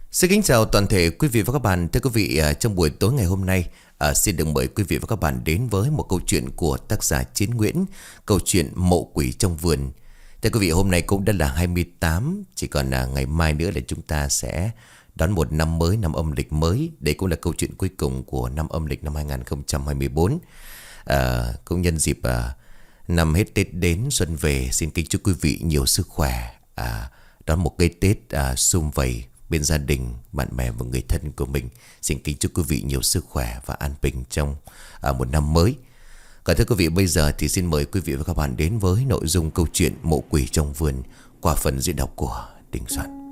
Xin kính chào toàn thể quý vị và các bạn. Thưa quý vị, trong buổi tối ngày hôm nay, xin được mời quý vị và các bạn đến với một câu chuyện của tác giả Chiến Nguyễn, câu chuyện Mộ Quỷ trong vườn. Thưa quý vị, hôm nay cũng đã là 28, chỉ còn ngày mai nữa là chúng ta sẽ đón một năm mới, năm âm lịch mới. Đây cũng là câu chuyện cuối cùng của năm âm lịch năm 2024. Cũng nhân dịp năm hết Tết đến xuân về, xin kính chúc quý vị nhiều sức khỏe, đón một cái Tết sum vầy bên gia đình, bạn bè và người thân của mình. Xin kính chúc quý vị nhiều sức khỏe và an bình trong một năm mới. Còn thưa quý vị, bây giờ thì xin mời quý vị và các bạn đến với nội dung câu chuyện Mộ Quỷ trong vườn qua phần diễn đọc của Đình Soạn.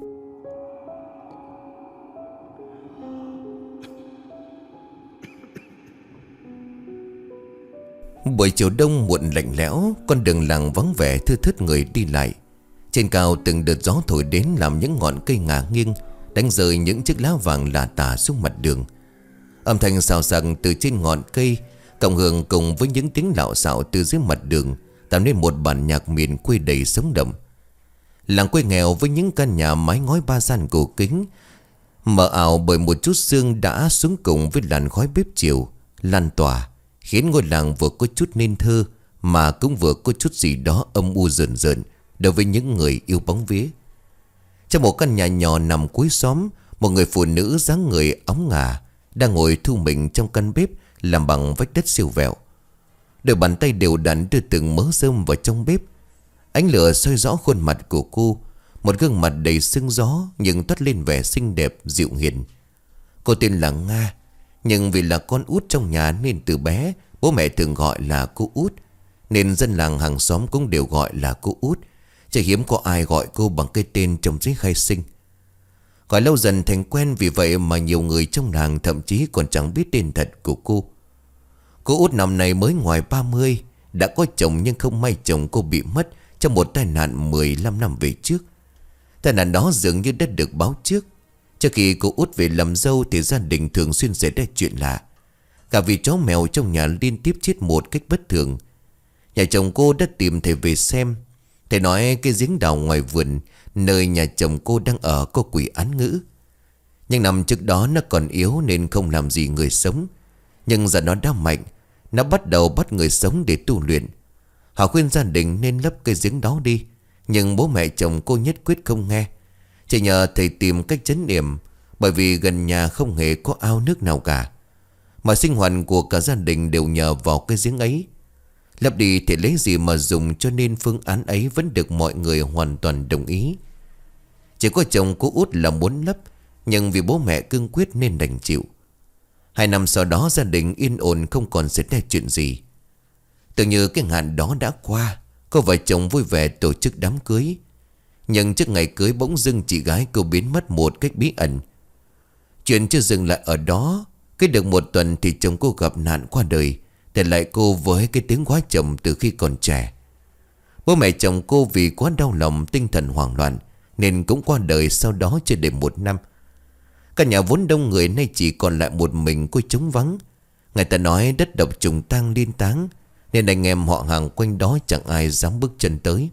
Buổi chiều đông muộn lạnh lẽo, con đường làng vắng vẻ thưa thớt người đi lại. Trên cao từng đợt gió thổi đến làm những ngọn cây ngả nghiêng, đánh rơi những chiếc lá vàng lả tả xuống mặt đường. Âm thanh xào xạc từ trên ngọn cây cộng hưởng cùng với những tiếng lạo xạo từ dưới mặt đường tạo nên một bản nhạc miền quê đầy sống động. Làng quê nghèo với những căn nhà mái ngói ba gian cổ kính, mờ ảo bởi một chút sương đã xuống cùng với làn khói bếp chiều lan tỏa, khiến ngôi làng vừa có chút nên thơ mà cũng vừa có chút gì đó âm u rợn rợn đối với những người yêu bóng vía. Trong một căn nhà nhỏ nằm cuối xóm, một người phụ nữ dáng người óng ngà đang ngồi thu mình trong căn bếp làm bằng vách đất siêu vẹo. Đôi bàn tay đều đặn đưa từng mớ rơm vào trong bếp. Ánh lửa soi rõ khuôn mặt của cô, một gương mặt đầy sương gió nhưng toát lên vẻ xinh đẹp dịu hiền. Cô tên là Nga, nhưng vì là con út trong nhà nên từ bé bố mẹ thường gọi là cô út, nên dân làng hàng xóm cũng đều gọi là cô út. Chỉ hiếm có ai gọi cô bằng cái tên trong giấy khai sinh. Gọi lâu dần thành quen, vì vậy mà nhiều người trong làng thậm chí còn chẳng biết tên thật của cô. Cô út năm nay mới ngoài 30, đã có chồng nhưng không may chồng cô bị mất trong một tai nạn 15 năm về trước. Tai nạn đó dường như đã được báo trước. Trước khi cô út về làm dâu thì gia đình thường xuyên xảy ra chuyện lạ. Cả vì chó mèo trong nhà liên tiếp chết một cách bất thường. Nhà chồng cô đã tìm thầy về xem. Thầy nói cái giếng đào ngoài vườn nơi nhà chồng cô đang ở có quỷ án ngữ. Nhưng năm trước đó nó còn yếu nên không làm gì người sống. Nhưng giờ nó đã mạnh, nó bắt đầu bắt người sống để tu luyện. Họ khuyên gia đình nên lấp cái giếng đó đi, nhưng bố mẹ chồng cô nhất quyết không nghe. Chỉ nhờ thầy tìm cách trấn yểm, bởi vì gần nhà không hề có ao nước nào cả. Mà sinh hoạt của cả gia đình đều nhờ vào cái giếng ấy. Lấp đi thì lấy gì mà dùng, cho nên phương án ấy vẫn được mọi người hoàn toàn đồng ý. Chỉ có chồng cô út là muốn lấp, nhưng vì bố mẹ cương quyết nên đành chịu. 2 năm sau đó gia đình yên ổn, không còn xảy ra chuyện gì. Tưởng như cái hạn đó đã qua, cô vợ chồng vui vẻ tổ chức đám cưới. Nhưng trước ngày cưới bỗng dưng chị gái cô biến mất một cách bí ẩn. Chuyện chưa dừng lại ở đó. Cái được một tuần thì chồng cô gặp nạn qua đời, để lại cô với cái tiếng quá chồng từ khi còn trẻ. Bố mẹ chồng cô vì quá đau lòng, tinh thần hoảng loạn, nên cũng qua đời sau đó chưa đầy 1 năm. Căn nhà vốn đông người nay chỉ còn lại một mình cô trống vắng. Người ta nói đất độc trùng tang liên táng, nên anh em họ hàng quanh đó chẳng ai dám bước chân tới.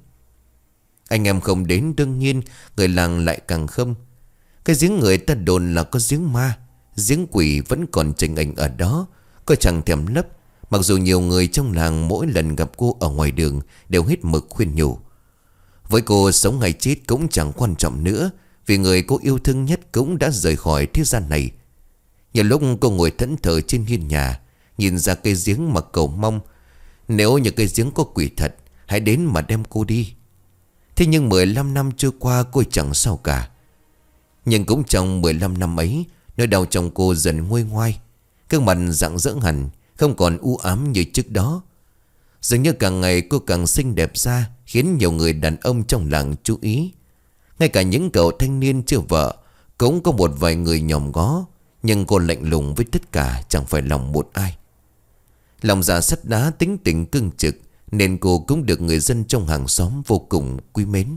Anh em không đến, đương nhiên người làng lại càng không. Cái giếng người ta đồn là có giếng ma, giếng quỷ vẫn còn chênh ảnh ở đó. Cô chẳng thèm lấp, mặc dù nhiều người trong làng mỗi lần gặp cô ở ngoài đường đều hết mực khuyên nhủ. Với cô, sống hay chết cũng chẳng quan trọng nữa, vì người cô yêu thương nhất cũng đã rời khỏi thế gian này. Nhiều lúc cô ngồi thẫn thờ trên hiên nhà, nhìn ra cây giếng mà cầu mong, nếu như cây giếng có quỷ thật, hãy đến mà đem cô đi. Thế nhưng 15 năm trôi qua cô chẳng sao cả. Nhưng cũng trong 15 năm ấy, nỗi đau trong cô dần nguôi ngoai. Gương mặt rạng rỡ hẳn, không còn u ám như trước đó. Dường như càng ngày cô càng xinh đẹp ra, khiến nhiều người đàn ông trong làng chú ý. Ngay cả những cậu thanh niên chưa vợ cũng có một vài người nhòm ngó. Nhưng cô lạnh lùng với tất cả, chẳng phải lòng một ai. Lòng dạ sắt đá, tính tình cương trực, nên cô cũng được người dân trong hàng xóm vô cùng quý mến.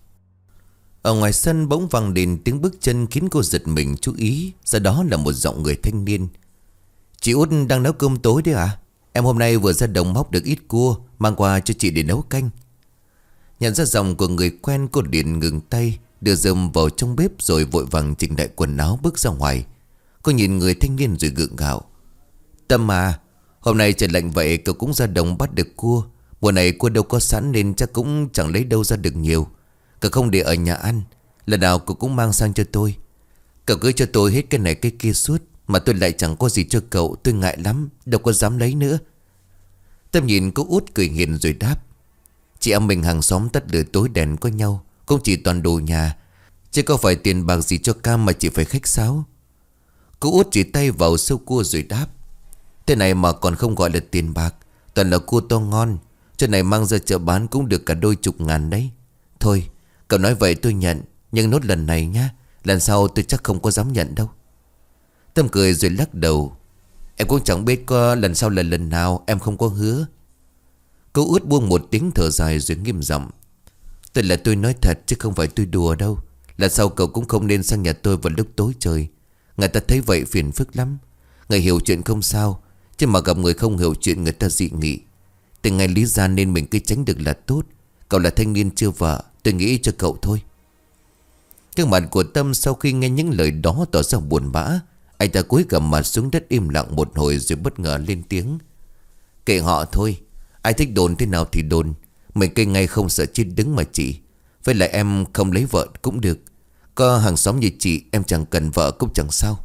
Ở ngoài sân bỗng vang lên tiếng bước chân khiến cô giật mình chú ý. Ra đó là một giọng người thanh niên. Chị út đang nấu cơm tối đấy à? Em hôm nay vừa ra đồng móc được ít cua, mang qua cho chị để nấu canh. Nhận ra giọng của người quen, cô liền ngừng tay, đưa rơm vào trong bếp rồi vội vàng chỉnh lại quần áo bước ra ngoài. Cô nhìn người thanh niên rồi gượng gạo. Tâm à, hôm nay trời lạnh vậy cậu cũng ra đồng bắt được cua. Mùa này cua đâu có sẵn nên chắc cũng chẳng lấy đâu ra được nhiều. Cậu không để ở nhà ăn, lần nào cậu cũng mang sang cho tôi. Cậu cứ cho tôi hết cái này cái kia suốt, mà tôi lại chẳng có gì cho cậu. Tôi ngại lắm, đâu có dám lấy nữa. Tâm nhìn cô út cười hiền rồi đáp. Chị em mình hàng xóm tắt lửa tối đèn có nhau, cũng chỉ toàn đồ nhà, chứ có phải tiền bạc gì cho Cam mà chị phải khách sáo. Cô út chỉ tay vào sâu cua rồi đáp. Thế này mà còn không gọi là tiền bạc, toàn là cua to ngon. Chỗ này mang ra chợ bán cũng được cả đôi chục ngàn đấy. Thôi cậu nói vậy tôi nhận, nhưng nốt lần này nhá, lần sau tôi chắc không có dám nhận đâu. Tâm cười rồi lắc đầu. Em cũng chẳng biết có lần sau là lần nào, em không có hứa. Cô út buông một tiếng thở dài rồi nghiêm giọng. Tôi nói thật chứ không phải tôi đùa đâu. Lần sau cậu cũng không nên sang nhà tôi vào lúc tối trời. Người ta thấy vậy phiền phức lắm. Người hiểu chuyện không sao, chứ mà gặp người không hiểu chuyện người ta dị nghị. Từ ngày lý ra nên mình cứ tránh được là tốt. Cậu là thanh niên chưa vợ, tôi nghĩ cho cậu thôi. Cái mặt của Tâm sau khi nghe những lời đó tỏ ra buồn bã. Anh ta cúi gằm mặt xuống đất im lặng một hồi rồi bất ngờ lên tiếng. Kệ họ thôi, ai thích đồn thế nào thì đồn. Mình cây ngay không sợ chết đứng mà chị. Với lại em không lấy vợ cũng được. Có hàng xóm như chị em chẳng cần vợ cũng chẳng sao.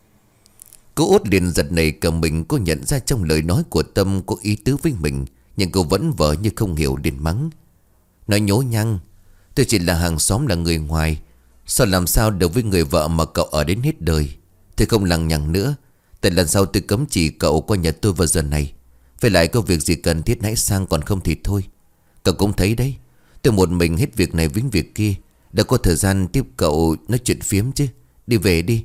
Cô út liền giật nảy cả mình. Cô nhận ra trong lời nói của Tâm có ý tứ với mình, nhưng cô vẫn vờ như không hiểu liền mắng. Nói nhố nhăng, tôi chỉ là hàng xóm, là người ngoài. Sao làm sao được với người vợ mà cậu ở đến hết đời. Tôi không lằng nhằng nữa. Tại lần sau tôi cấm chỉ cậu qua nhà tôi vào giờ này. Với lại có việc gì cần thiết hãy sang, còn không thì thôi. Cậu cũng thấy đấy, tôi một mình hết việc này vĩnh việc kia, đã có thời gian tiếp cậu nói chuyện phiếm chứ. Đi về đi.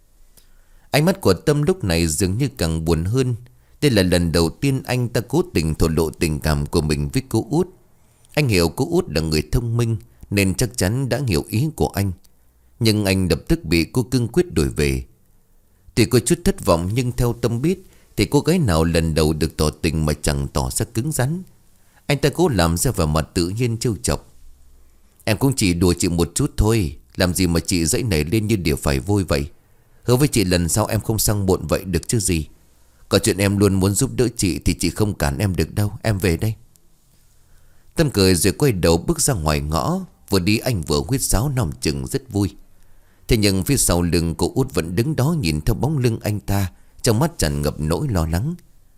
Ánh mắt của Tâm lúc này dường như càng buồn hơn. Đây là lần đầu tiên anh ta cố tình thổ lộ tình cảm của mình với cô út. Anh hiểu cô út là người thông minh nên chắc chắn đã hiểu ý của anh. Nhưng anh lập tức bị cô cương quyết đuổi về. Tuy có chút thất vọng, nhưng theo Tâm biết thì cô gái nào lần đầu được tỏ tình mà chẳng tỏ ra cứng rắn. Anh ta cố làm ra vẻ mặt tự nhiên trêu chọc. Em cũng chỉ đùa chị một chút thôi, làm gì mà chị dãy nảy lên như đỉa phải vôi vậy. Hứa với chị lần sau em không sang bộn vậy được chứ gì. Có chuyện em luôn muốn giúp đỡ chị thì chị không cản em được đâu. Em về đây. Tâm cười rồi quay đầu bước ra ngoài ngõ. Vừa đi anh vừa huýt sáo nòng chừng rất vui. Thế nhưng phía sau lưng cô út vẫn đứng đó nhìn theo bóng lưng anh ta, trong mắt tràn ngập nỗi lo lắng.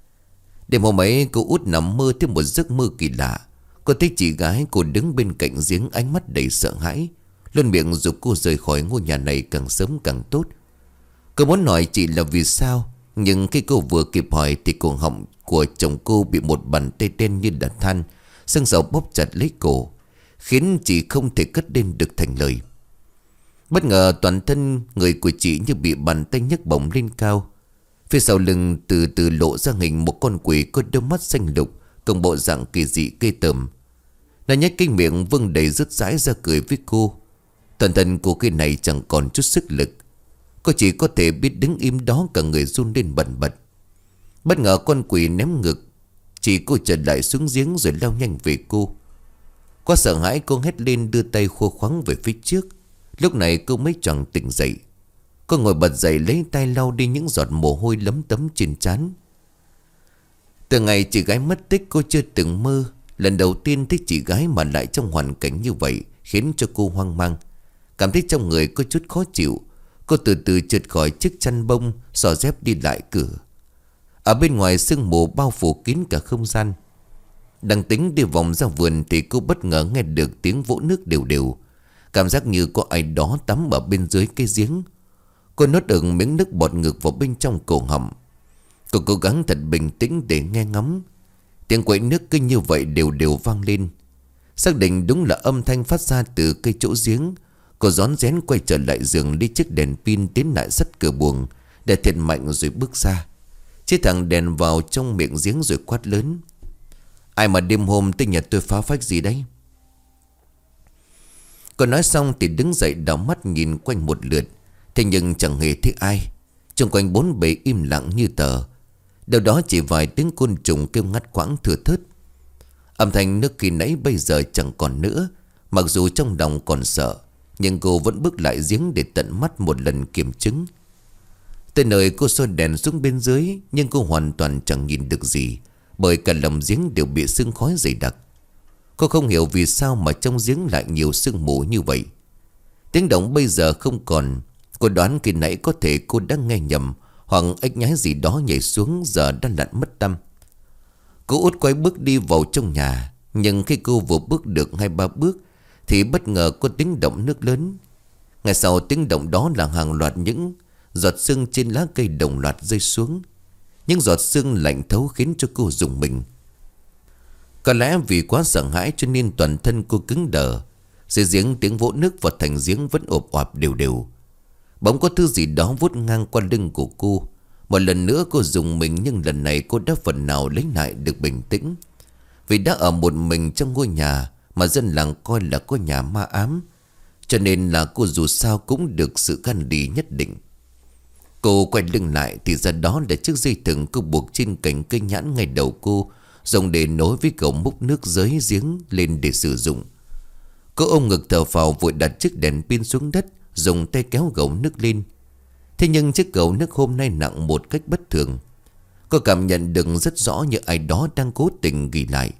Đêm hôm ấy cô út nằm mơ thêm một giấc mơ kỳ lạ. Cô thấy chị gái cô đứng bên cạnh giếng, ánh mắt đầy sợ hãi, luôn miệng giục cô rời khỏi ngôi nhà này càng sớm càng tốt. Cô muốn hỏi chị là vì sao, nhưng khi cô vừa kịp hỏi thì cổ họng của chồng cô bị một bàn tay đen như đặt than xương sầu bóp chặt lấy cổ, khiến chị không thể cất lên được thành lời. Bất ngờ toàn thân người của chị như bị bàn tay nhấc bổng lên cao. Phía sau lưng từ từ lộ ra hình một con quỷ có đôi mắt xanh lục, cùng bộ dạng kỳ dị ghê tởm. Nó nhếch cái miệng vâng đầy rứt rãi ra cười với cô. Toàn thân cô khi này chẳng còn chút sức lực. Cô chỉ có thể biết đứng im đó, cả người run lên bần bật. Bất ngờ con quỷ ném ngực chị cô trở lại xuống giếng rồi lao nhanh về cô. Quá sợ hãi cô hét lên đưa tay khua khoắng về phía trước. Lúc này cô mới choàng tỉnh dậy. Cô ngồi bật dậy lấy tay lau đi những giọt mồ hôi lấm tấm trên trán. Từ ngày chị gái mất tích cô chưa từng mơ. Lần đầu tiên thấy chị gái mà lại trong hoàn cảnh như vậy khiến cho cô hoang mang, cảm thấy trong người có chút khó chịu. Cô từ từ trượt khỏi chiếc chăn bông, xỏ dép đi lại cửa. Ở bên ngoài sương mù bao phủ kín cả không gian. Đang tính đi vòng ra vườn thì cô bất ngờ nghe được tiếng vỗ nước đều đều. Cảm giác như có ai đó tắm ở bên dưới cái giếng. Cô nuốt ừng miếng nước bọt ngược vào bên trong cổ họng. Cô cố gắng thật bình tĩnh để nghe ngóng. Tiếng quậy nước cứ như vậy đều đều vang lên. Xác định đúng là âm thanh phát ra từ cây chỗ giếng. Cô rón rén quay trở lại giường, đi chiếc đèn pin tiến lại sắt cửa buồng để thiệt mạnh rồi bước ra. Chiếc thằng đèn vào trong miệng giếng rồi quát lớn. Ai mà đêm hôm tới nhà tôi phá phách gì đấy? Cô nói xong thì đứng dậy đảo mắt nhìn quanh một lượt. Thế nhưng chẳng hề thấy ai. Xung quanh bốn bề im lặng như tờ. Đâu đó chỉ vài tiếng côn trùng kêu ngắt quãng thưa thớt. Âm thanh nước khi nãy bây giờ chẳng còn nữa. Mặc dù trong lòng còn sợ, Nhưng cô vẫn bước lại giếng để tận mắt một lần kiểm chứng. Tới nơi cô soi đèn xuống bên dưới, nhưng cô hoàn toàn chẳng nhìn được gì, bởi cả lòng giếng đều bị sương khói dày đặc. Cô không hiểu vì sao mà trong giếng lại nhiều sương mù như vậy. Tiếng động bây giờ không còn. Cô đoán khi nãy có thể cô đã nghe nhầm, hoặc ếch nhái gì đó nhảy xuống giờ đã lặn mất tăm. Cô út quay bước đi vào trong nhà. Nhưng khi cô vừa bước được 2-3 bước thì bất ngờ có tiếng động nước lớn. Ngay sau tiếng động đó là hàng loạt những giọt sương trên lá cây đồng loạt rơi xuống. Những giọt sương lạnh thấu khiến cho cô rùng mình. Có lẽ vì quá sợ hãi cho nên toàn thân cô cứng đờ. Dưới giếng tiếng vỗ nước vào thành giếng vẫn ộp oạp đều đều. Bỗng có thứ gì đó vuốt ngang qua lưng của cô. Một lần nữa cô rùng mình, nhưng lần này cô đã phần nào lấy lại được bình tĩnh. Vì đã ở một mình trong ngôi nhà mà dân làng coi là có nhà ma ám, cho nên là cô dù sao cũng được sự gan lì nhất định. Cô quay lưng lại thì ra đó là chiếc dây thừng cô buộc trên cành cây nhãn ngay đầu cô, dùng để nối với cầu múc nước dưới giếng lên để sử dụng. Cô ôm ngực thở phào vội đặt chiếc đèn pin xuống đất, dùng tay kéo gầu nước lên. Thế nhưng chiếc gầu nước hôm nay nặng một cách bất thường. Cô cảm nhận được rất rõ như ai đó đang cố tình ghi lại.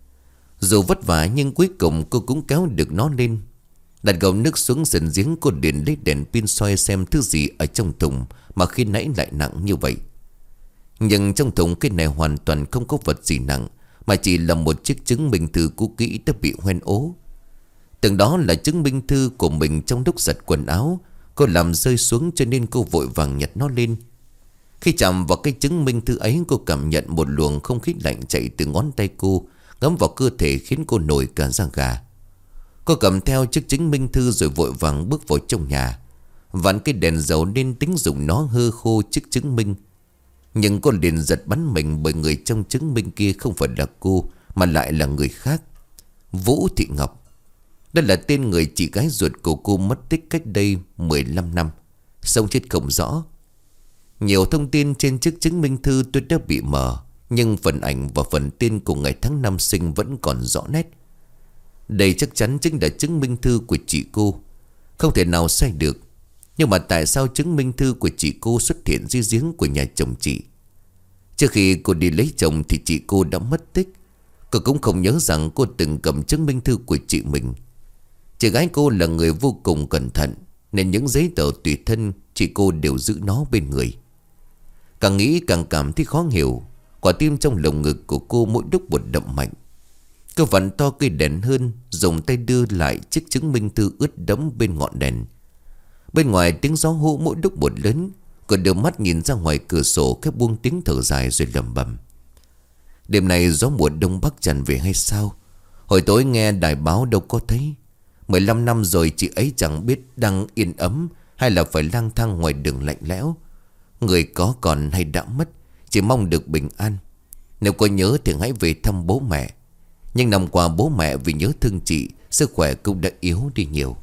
Dù vất vả nhưng cuối cùng cô cũng kéo được nó lên. Đặt gầu nước xuống sân giếng, cô liền lấy đèn pin soi xem thứ gì ở trong thùng mà khi nãy lại nặng như vậy. Nhưng trong thùng cái này hoàn toàn không có vật gì nặng, mà chỉ là một chiếc chứng minh thư cũ kỹ đã bị hoen ố. Tưởng đó là chứng minh thư của mình trong lúc giặt quần áo, cô làm rơi xuống cho nên cô vội vàng nhặt nó lên. Khi chạm vào cái chứng minh thư ấy, cô cảm nhận một luồng không khí lạnh chạy từ ngón tay cô, ngấm vào cơ thể khiến cô nổi cả da gà. Cô cầm theo chiếc chứng minh thư rồi vội vàng bước vào trong nhà. Vặn cái đèn dầu nên tính dùng nó hơ khô chiếc chứng minh. Nhưng cô liền giật bắn mình, bởi người trong chứng minh kia không phải là cô, mà lại là người khác. Vũ Thị Ngọc. Đây là tên người chị gái ruột của cô mất tích cách đây 15 năm, sống chết không rõ. Nhiều thông tin trên chiếc chứng minh thư tôi đã bị mờ, nhưng phần ảnh và phần tên của ngày tháng năm sinh vẫn còn rõ nét. Đây chắc chắn chính là chứng minh thư của chị cô, không thể nào sai được. Nhưng mà tại sao chứng minh thư của chị cô xuất hiện dưới giếng của nhà chồng chị? Trước khi cô đi lấy chồng thì chị cô đã mất tích. Cô cũng không nhớ rằng cô từng cầm chứng minh thư của chị mình. Chị gái cô là người vô cùng cẩn thận, nên những giấy tờ tùy thân chị cô đều giữ nó bên người. Càng nghĩ càng cảm thấy khó hiểu. Quả tim trong lồng ngực của cô mỗi lúc một đập mạnh. Cô vặn to cây đèn hơn, dùng tay đưa lại chiếc chứng minh thư ướt đẫm bên ngọn đèn. Bên ngoài tiếng gió hú mỗi lúc một lớn. Cô đưa mắt nhìn ra ngoài cửa sổ, khép buông tiếng thở dài rồi lẩm bẩm: đêm nay gió mùa đông bắc tràn về hay sao? Hồi tối nghe đài báo đâu có thấy. 15 năm rồi chị ấy chẳng biết đang yên ấm hay là phải lang thang ngoài đường lạnh lẽo. Người có còn hay đã mất, chỉ mong được bình an. Nếu có nhớ thì hãy về thăm bố mẹ. Nhưng năm qua bố mẹ vì nhớ thương chị, sức khỏe cũng đã yếu đi nhiều.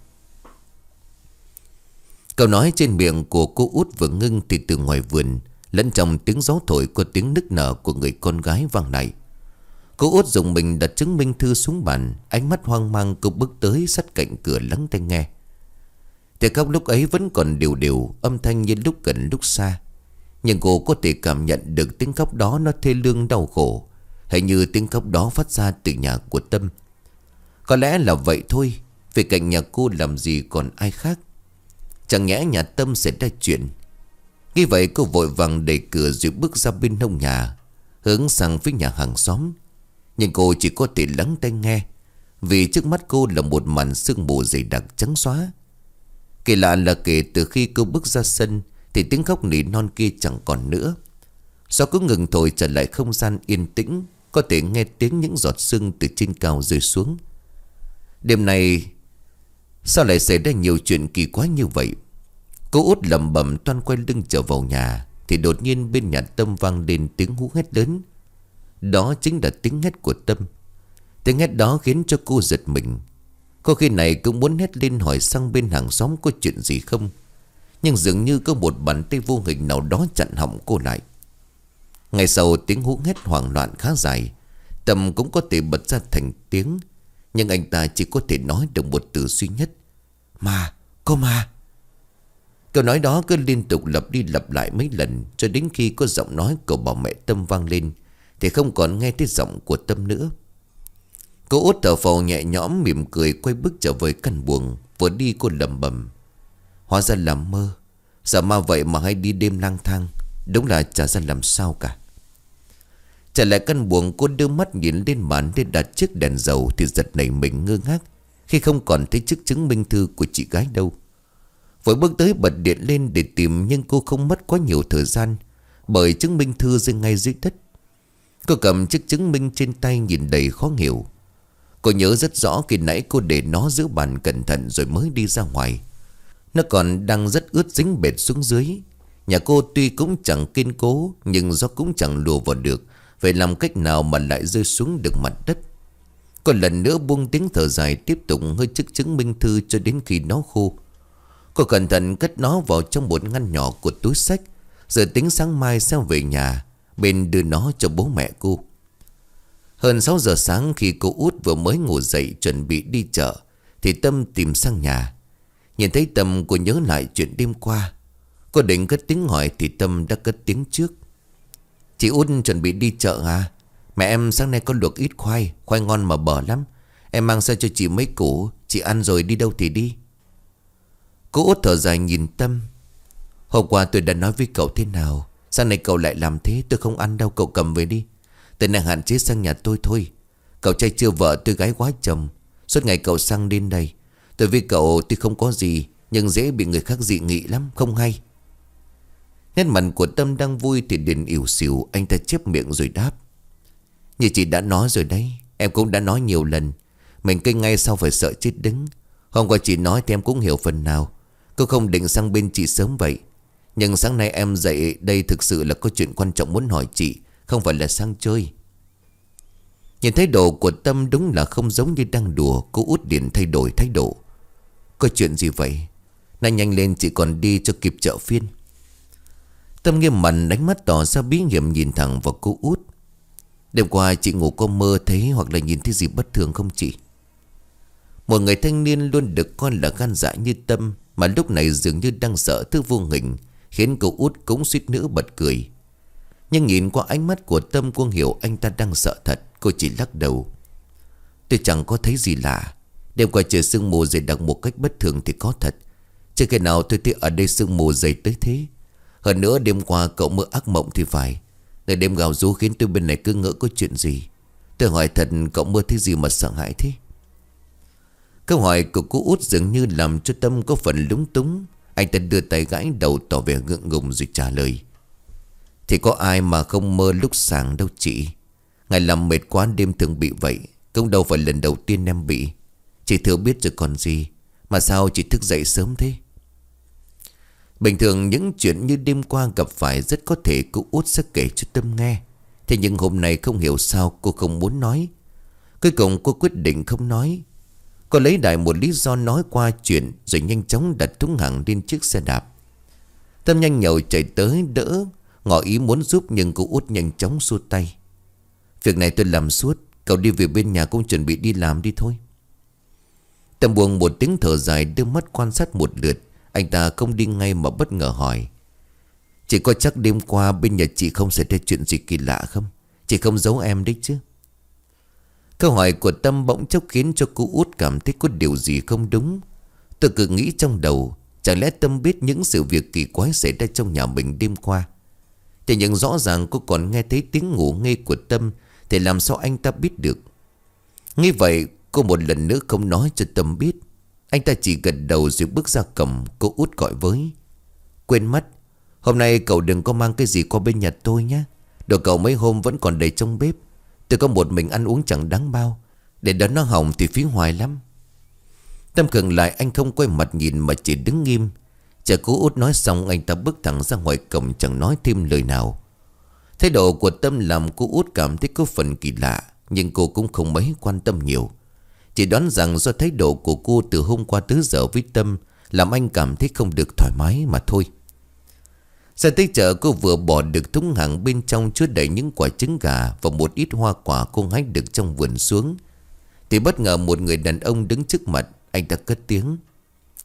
Câu nói trên miệng của cô út vừa ngưng thì từ ngoài vườn, lẫn trong tiếng gió thổi, có tiếng nức nở của người con gái vang lại. Cô út dùng mình đặt chứng minh thư xuống bàn, ánh mắt hoang mang. Cô bước tới sát cạnh cửa lắng tai nghe. Tiếng khóc lúc ấy vẫn còn đều đều, âm thanh như lúc gần lúc xa. Nhưng cô có thể cảm nhận được tiếng khóc đó nó thê lương đau khổ, hay như tiếng khóc đó phát ra từ nhà của Tâm. Có lẽ là vậy thôi, vì cạnh nhà cô làm gì còn ai khác. Chẳng nhẽ nhà Tâm sẽ ra chuyện. Nghĩ vậy cô vội vàng đẩy cửa rồi bước ra bên hông nhà, hướng sang phía nhà hàng xóm. Nhưng cô chỉ có thể lắng tai nghe, vì trước mắt cô là một màn sương mù dày đặc trắng xóa. Kỳ lạ là kể từ khi cô bước ra sân thì tiếng khóc nỉ non kia chẳng còn nữa. Gió cứ ngừng thổi trở lại không gian yên tĩnh, có thể nghe tiếng những giọt sương từ trên cao rơi xuống. Đêm này sao lại xảy ra nhiều chuyện kỳ quái như vậy? Cô út lẩm bẩm toan quay lưng trở vào nhà thì đột nhiên bên nhà Tâm vang lên tiếng hú hét lớn. Đó chính là tiếng hét của Tâm. Tiếng hét đó khiến cho cô giật mình. Cô khi này cũng muốn hét lên hỏi sang bên hàng xóm có chuyện gì không, nhưng dường như có một bàn tay vô hình nào đó chặn họng cô lại. Ngay sau tiếng hú hét hoảng loạn khá dài, Tâm cũng có thể bật ra thành tiếng, nhưng anh ta chỉ có thể nói được một từ duy nhất: Mà, có ma. Câu nói đó cứ liên tục lặp đi lặp lại mấy lần, cho đến khi có giọng nói của bà mẹ Tâm vang lên thì không còn nghe thấy giọng của Tâm nữa. Cô Út thở phào nhẹ nhõm mỉm cười quay bước trở về căn buồng. Vừa đi cô lẩm bẩm: hóa ra là mơ. Sợ ma vậy mà hay đi đêm lang thang. Đúng là chả ra làm sao cả. Trở lại căn buồng, cô đưa mắt nhìn lên màn để đặt chiếc đèn dầu thì giật nảy mình ngơ ngác khi không còn thấy chiếc chứng minh thư của chị gái đâu. Vội bước tới bật điện lên để tìm, nhưng cô không mất quá nhiều thời gian, bởi chứng minh thư rơi ngay dưới đất. Cô cầm chiếc chứng minh trên tay nhìn đầy khó hiểu. Cô nhớ rất rõ khi nãy cô để nó giữa bàn cẩn thận rồi mới đi ra ngoài. Nó còn đang rất ướt dính bệt xuống dưới. Nhà cô tuy cũng chẳng kiên cố, nhưng gió cũng chẳng lùa vào được. Vậy làm cách nào mà lại rơi xuống được mặt đất? Cô lần nữa buông tiếng thở dài, tiếp tục hơi chiếc chứng minh thư cho đến khi nó khô. Cô cẩn thận cất nó vào trong một ngăn nhỏ của túi xách, rồi tính sáng mai sẽ về nhà bên đưa nó cho bố mẹ cô. Hơn 6 giờ sáng, khi cô Út vừa mới ngủ dậy chuẩn bị đi chợ thì Tâm tìm sang nhà. Nhìn thấy Tâm, cô nhớ lại chuyện đêm qua. Cô định cất tiếng hỏi thì Tâm đã cất tiếng trước: chị Út chuẩn bị đi chợ à? Mẹ em sáng nay có luộc ít khoai ngon mà bở lắm. Em mang sang cho chị mấy củ, chị ăn rồi đi đâu thì đi. Cô Út thở dài nhìn Tâm: hôm qua tôi đã nói với cậu thế nào? Sáng nay cậu lại làm thế, tôi không ăn đâu, cậu cầm về đi. Từ này hạn chế sang nhà tôi thôi. Cậu trai chưa vợ, tôi gái quá chồng. Suốt ngày cậu sang đến đây. Tôi với cậu tuy không có gì, nhưng dễ bị người khác dị nghị lắm, không hay. Nét mặt của Tâm đang vui thì liền ỉu xìu. Anh ta chép miệng rồi đáp: như chị đã nói rồi đấy, em cũng đã nói nhiều lần. Mình kinh ngay sao phải sợ chết đứng. Hôm qua chị nói thì em cũng hiểu phần nào. Cô không định sang bên chị sớm vậy, nhưng sáng nay em dậy đây thực sự là có chuyện quan trọng muốn hỏi chị, không phải là sang chơi. Nhìn thái độ của Tâm đúng là không giống như đang đùa. Cô Út liền thay đổi thái độ: có chuyện gì vậy? Nói nhanh lên, chị còn đi cho kịp chợ phiên. Tâm nghiêm mặt, đánh mắt tỏ ra bí hiểm nhìn thẳng vào cô Út. Đêm qua chị ngủ có mơ thấy hoặc là nhìn thấy gì bất thường không chị? Một người thanh niên luôn được coi là gan dạ như Tâm mà lúc này dường như đang sợ thứ vô hình, khiến cô Út cũng suýt nữa bật cười. Nhưng nhìn qua ánh mắt của Tâm, cô hiểu anh ta đang sợ thật. Cô chỉ lắc đầu: tôi chẳng có thấy gì lạ. Đêm qua trời sương mù dày đặc một cách bất thường thì có thật. Chưa khi nào tôi thấy ở đây sương mù dày tới thế. Hơn nữa đêm qua cậu mơ ác mộng thì phải. Ngày đêm gào rú khiến tôi bên này cứ ngỡ có chuyện gì. Tôi hỏi thật, cậu mơ thấy gì mà sợ hãi thế? Câu hỏi của cô Út dường như làm cho Tâm có phần lúng túng. Anh ta đưa tay gãi đầu tỏ vẻ ngượng ngùng rồi trả lời: thì có ai mà không mơ lúc sáng đâu chị. Ngày làm mệt quá đêm thường bị vậy. Cũng đâu phải lần đầu tiên em bị. Chị thừa biết rồi còn gì. Mà sao chị thức dậy sớm thế? Bình thường những chuyện như đêm qua gặp phải rất có thể cô Út sẽ kể cho Tâm nghe. Thế nhưng hôm nay không hiểu sao cô không muốn nói. Cuối cùng cô quyết định không nói. Cô lấy đại một lý do nói qua chuyện, rồi nhanh chóng đặt thúng hàng lên chiếc xe đạp. Tâm nhanh nhậu chạy tới đỡ, ngỏ ý muốn giúp, nhưng cô Út nhanh chóng xua tay: việc này tôi làm suốt. Cậu đi về bên nhà cũng chuẩn bị đi làm đi thôi. Tâm buông một tiếng thở dài, đưa mắt quan sát một lượt. Anh ta không đi ngay mà bất ngờ hỏi: chị có chắc đêm qua bên nhà chị không xảy ra chuyện gì kỳ lạ không? Chị không giấu em đấy chứ? Câu hỏi của Tâm bỗng chốc khiến cho cô Út cảm thấy có điều gì không đúng. Tôi cứ nghĩ trong đầu, chẳng lẽ Tâm biết những sự việc kỳ quái xảy ra trong nhà mình đêm qua? Thế nhưng rõ ràng cô còn nghe thấy tiếng ngủ nghe của Tâm, thì làm sao anh ta biết được? Nghĩ vậy, cô một lần nữa không nói cho Tâm biết. Anh ta chỉ gật đầu rồi bước ra cổng. Cô Út gọi với: quên mất, hôm nay cậu đừng có mang cái gì qua bên nhà tôi nhé. Đồ cậu mấy hôm vẫn còn đầy trong bếp. Tôi có một mình ăn uống chẳng đáng bao. Để đó nó hỏng thì phí hoài lắm. Tâm khựng lại, anh không quay mặt nhìn mà chỉ đứng nghiêm. Chờ cô Út nói xong, anh ta bước thẳng ra ngoài cổng, chẳng nói thêm lời nào. Thái độ của Tâm làm cô Út cảm thấy có phần kỳ lạ, nhưng cô cũng không mấy quan tâm nhiều. Chỉ đoán rằng do thái độ của cô từ hôm qua tới giờ với Tâm làm anh cảm thấy không được thoải mái mà thôi. Ra tới chợ, cô vừa bỏ được thúng hàng bên trong chứa đầy những quả trứng gà và một ít hoa quả cô hái được trong vườn xuống, thì bất ngờ một người đàn ông đứng trước mặt. Anh ta cất tiếng: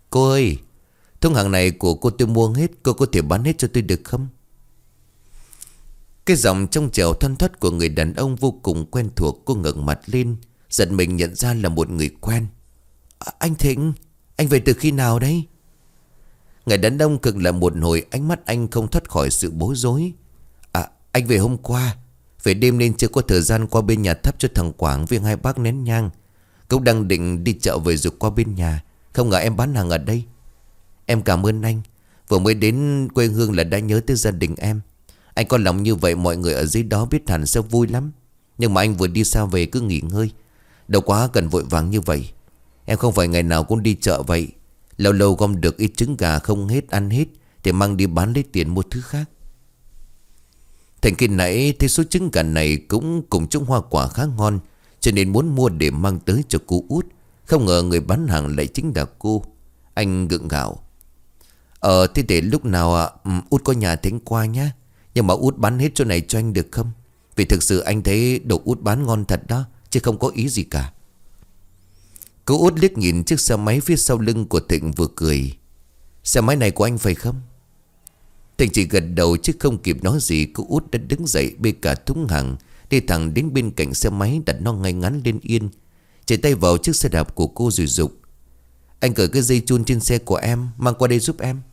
Cô ơi, thùng hàng này của cô tôi mua hết, cô có thể bán hết cho tôi được không? Cái giọng trong trẻo thoăn thoắt của người đàn ông vô cùng quen thuộc. Cô ngẩng mặt lên, giật mình nhận ra là một người quen. Anh Thịnh, anh về từ khi nào đấy? Người đàn ông cực là một hồi, ánh mắt anh không thoát khỏi sự bối rối. Anh về hôm qua. Về đêm nên chưa có thời gian qua bên nhà thắp cho thằng Quảng với hai bác nén nhang. Cậu đang định đi chợ về rồi qua bên nhà, không ngờ em bán hàng ở đây. Em cảm ơn anh. Vừa mới đến quê hương là đã nhớ tới gia đình em. Anh có lòng như vậy mọi người ở dưới đó biết hẳn sẽ vui lắm. Nhưng mà anh vừa đi xa về cứ nghỉ ngơi. Đâu quá cần vội vàng như vậy. Em không phải ngày nào cũng đi chợ vậy. Lâu lâu gom được ít trứng gà không hết ăn hết thì mang đi bán lấy tiền mua thứ khác. Thành khi nãy thấy số trứng gà này cũng cùng chung hoa quả khá ngon, cho nên muốn mua để mang tới cho cô út. Không ngờ người bán hàng lại chính là cô. Anh gượng gạo. Thế để lúc nào út có nhà thì anh qua nhá. Nhưng mà út bán hết chỗ này cho anh được không? Vì thực sự anh thấy đồ út bán ngon thật đó, chứ không có ý gì cả. Cô út liếc nhìn chiếc xe máy phía sau lưng của Thịnh vừa cười. Xe máy này của anh phải không? Thịnh chỉ gật đầu chứ không kịp nói gì. Cô út đã đứng dậy bê cả thúng hàng, đi thẳng đến bên cạnh xe máy, đặt nó ngay ngắn lên yên, chạy tay vào chiếc xe đạp của cô rồi dục. Anh cởi cái dây chun trên xe của em, mang qua đây giúp em.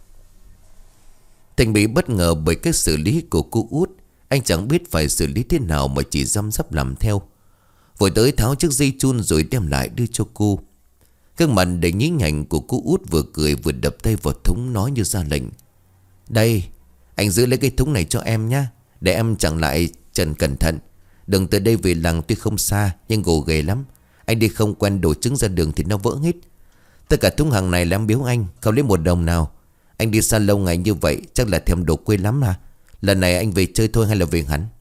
Thịnh bị bất ngờ bởi cách xử lý của cô út. Anh chẳng biết phải xử lý thế nào mà chỉ răm rắp làm theo. Vội tới tháo chiếc dây chun rồi đem lại đưa cho cô. Gương mặt đầy nhí nhảnh của cô út vừa cười vừa đập tay vào thúng, nói như ra lệnh. Đây, anh giữ lấy cái thúng này cho em nhé, để em chẳng lại trần cẩn thận. Đừng tới đây về làng tuy không xa nhưng gồ ghề lắm. Anh đi không quen đổ trứng ra đường thì nó vỡ hết. Tất cả thúng hàng này là em biếu anh, không lấy một đồng nào. Anh đi xa lâu ngày như vậy chắc là thèm đồ quê lắm à. Lần này anh về chơi thôi hay là về hẳn?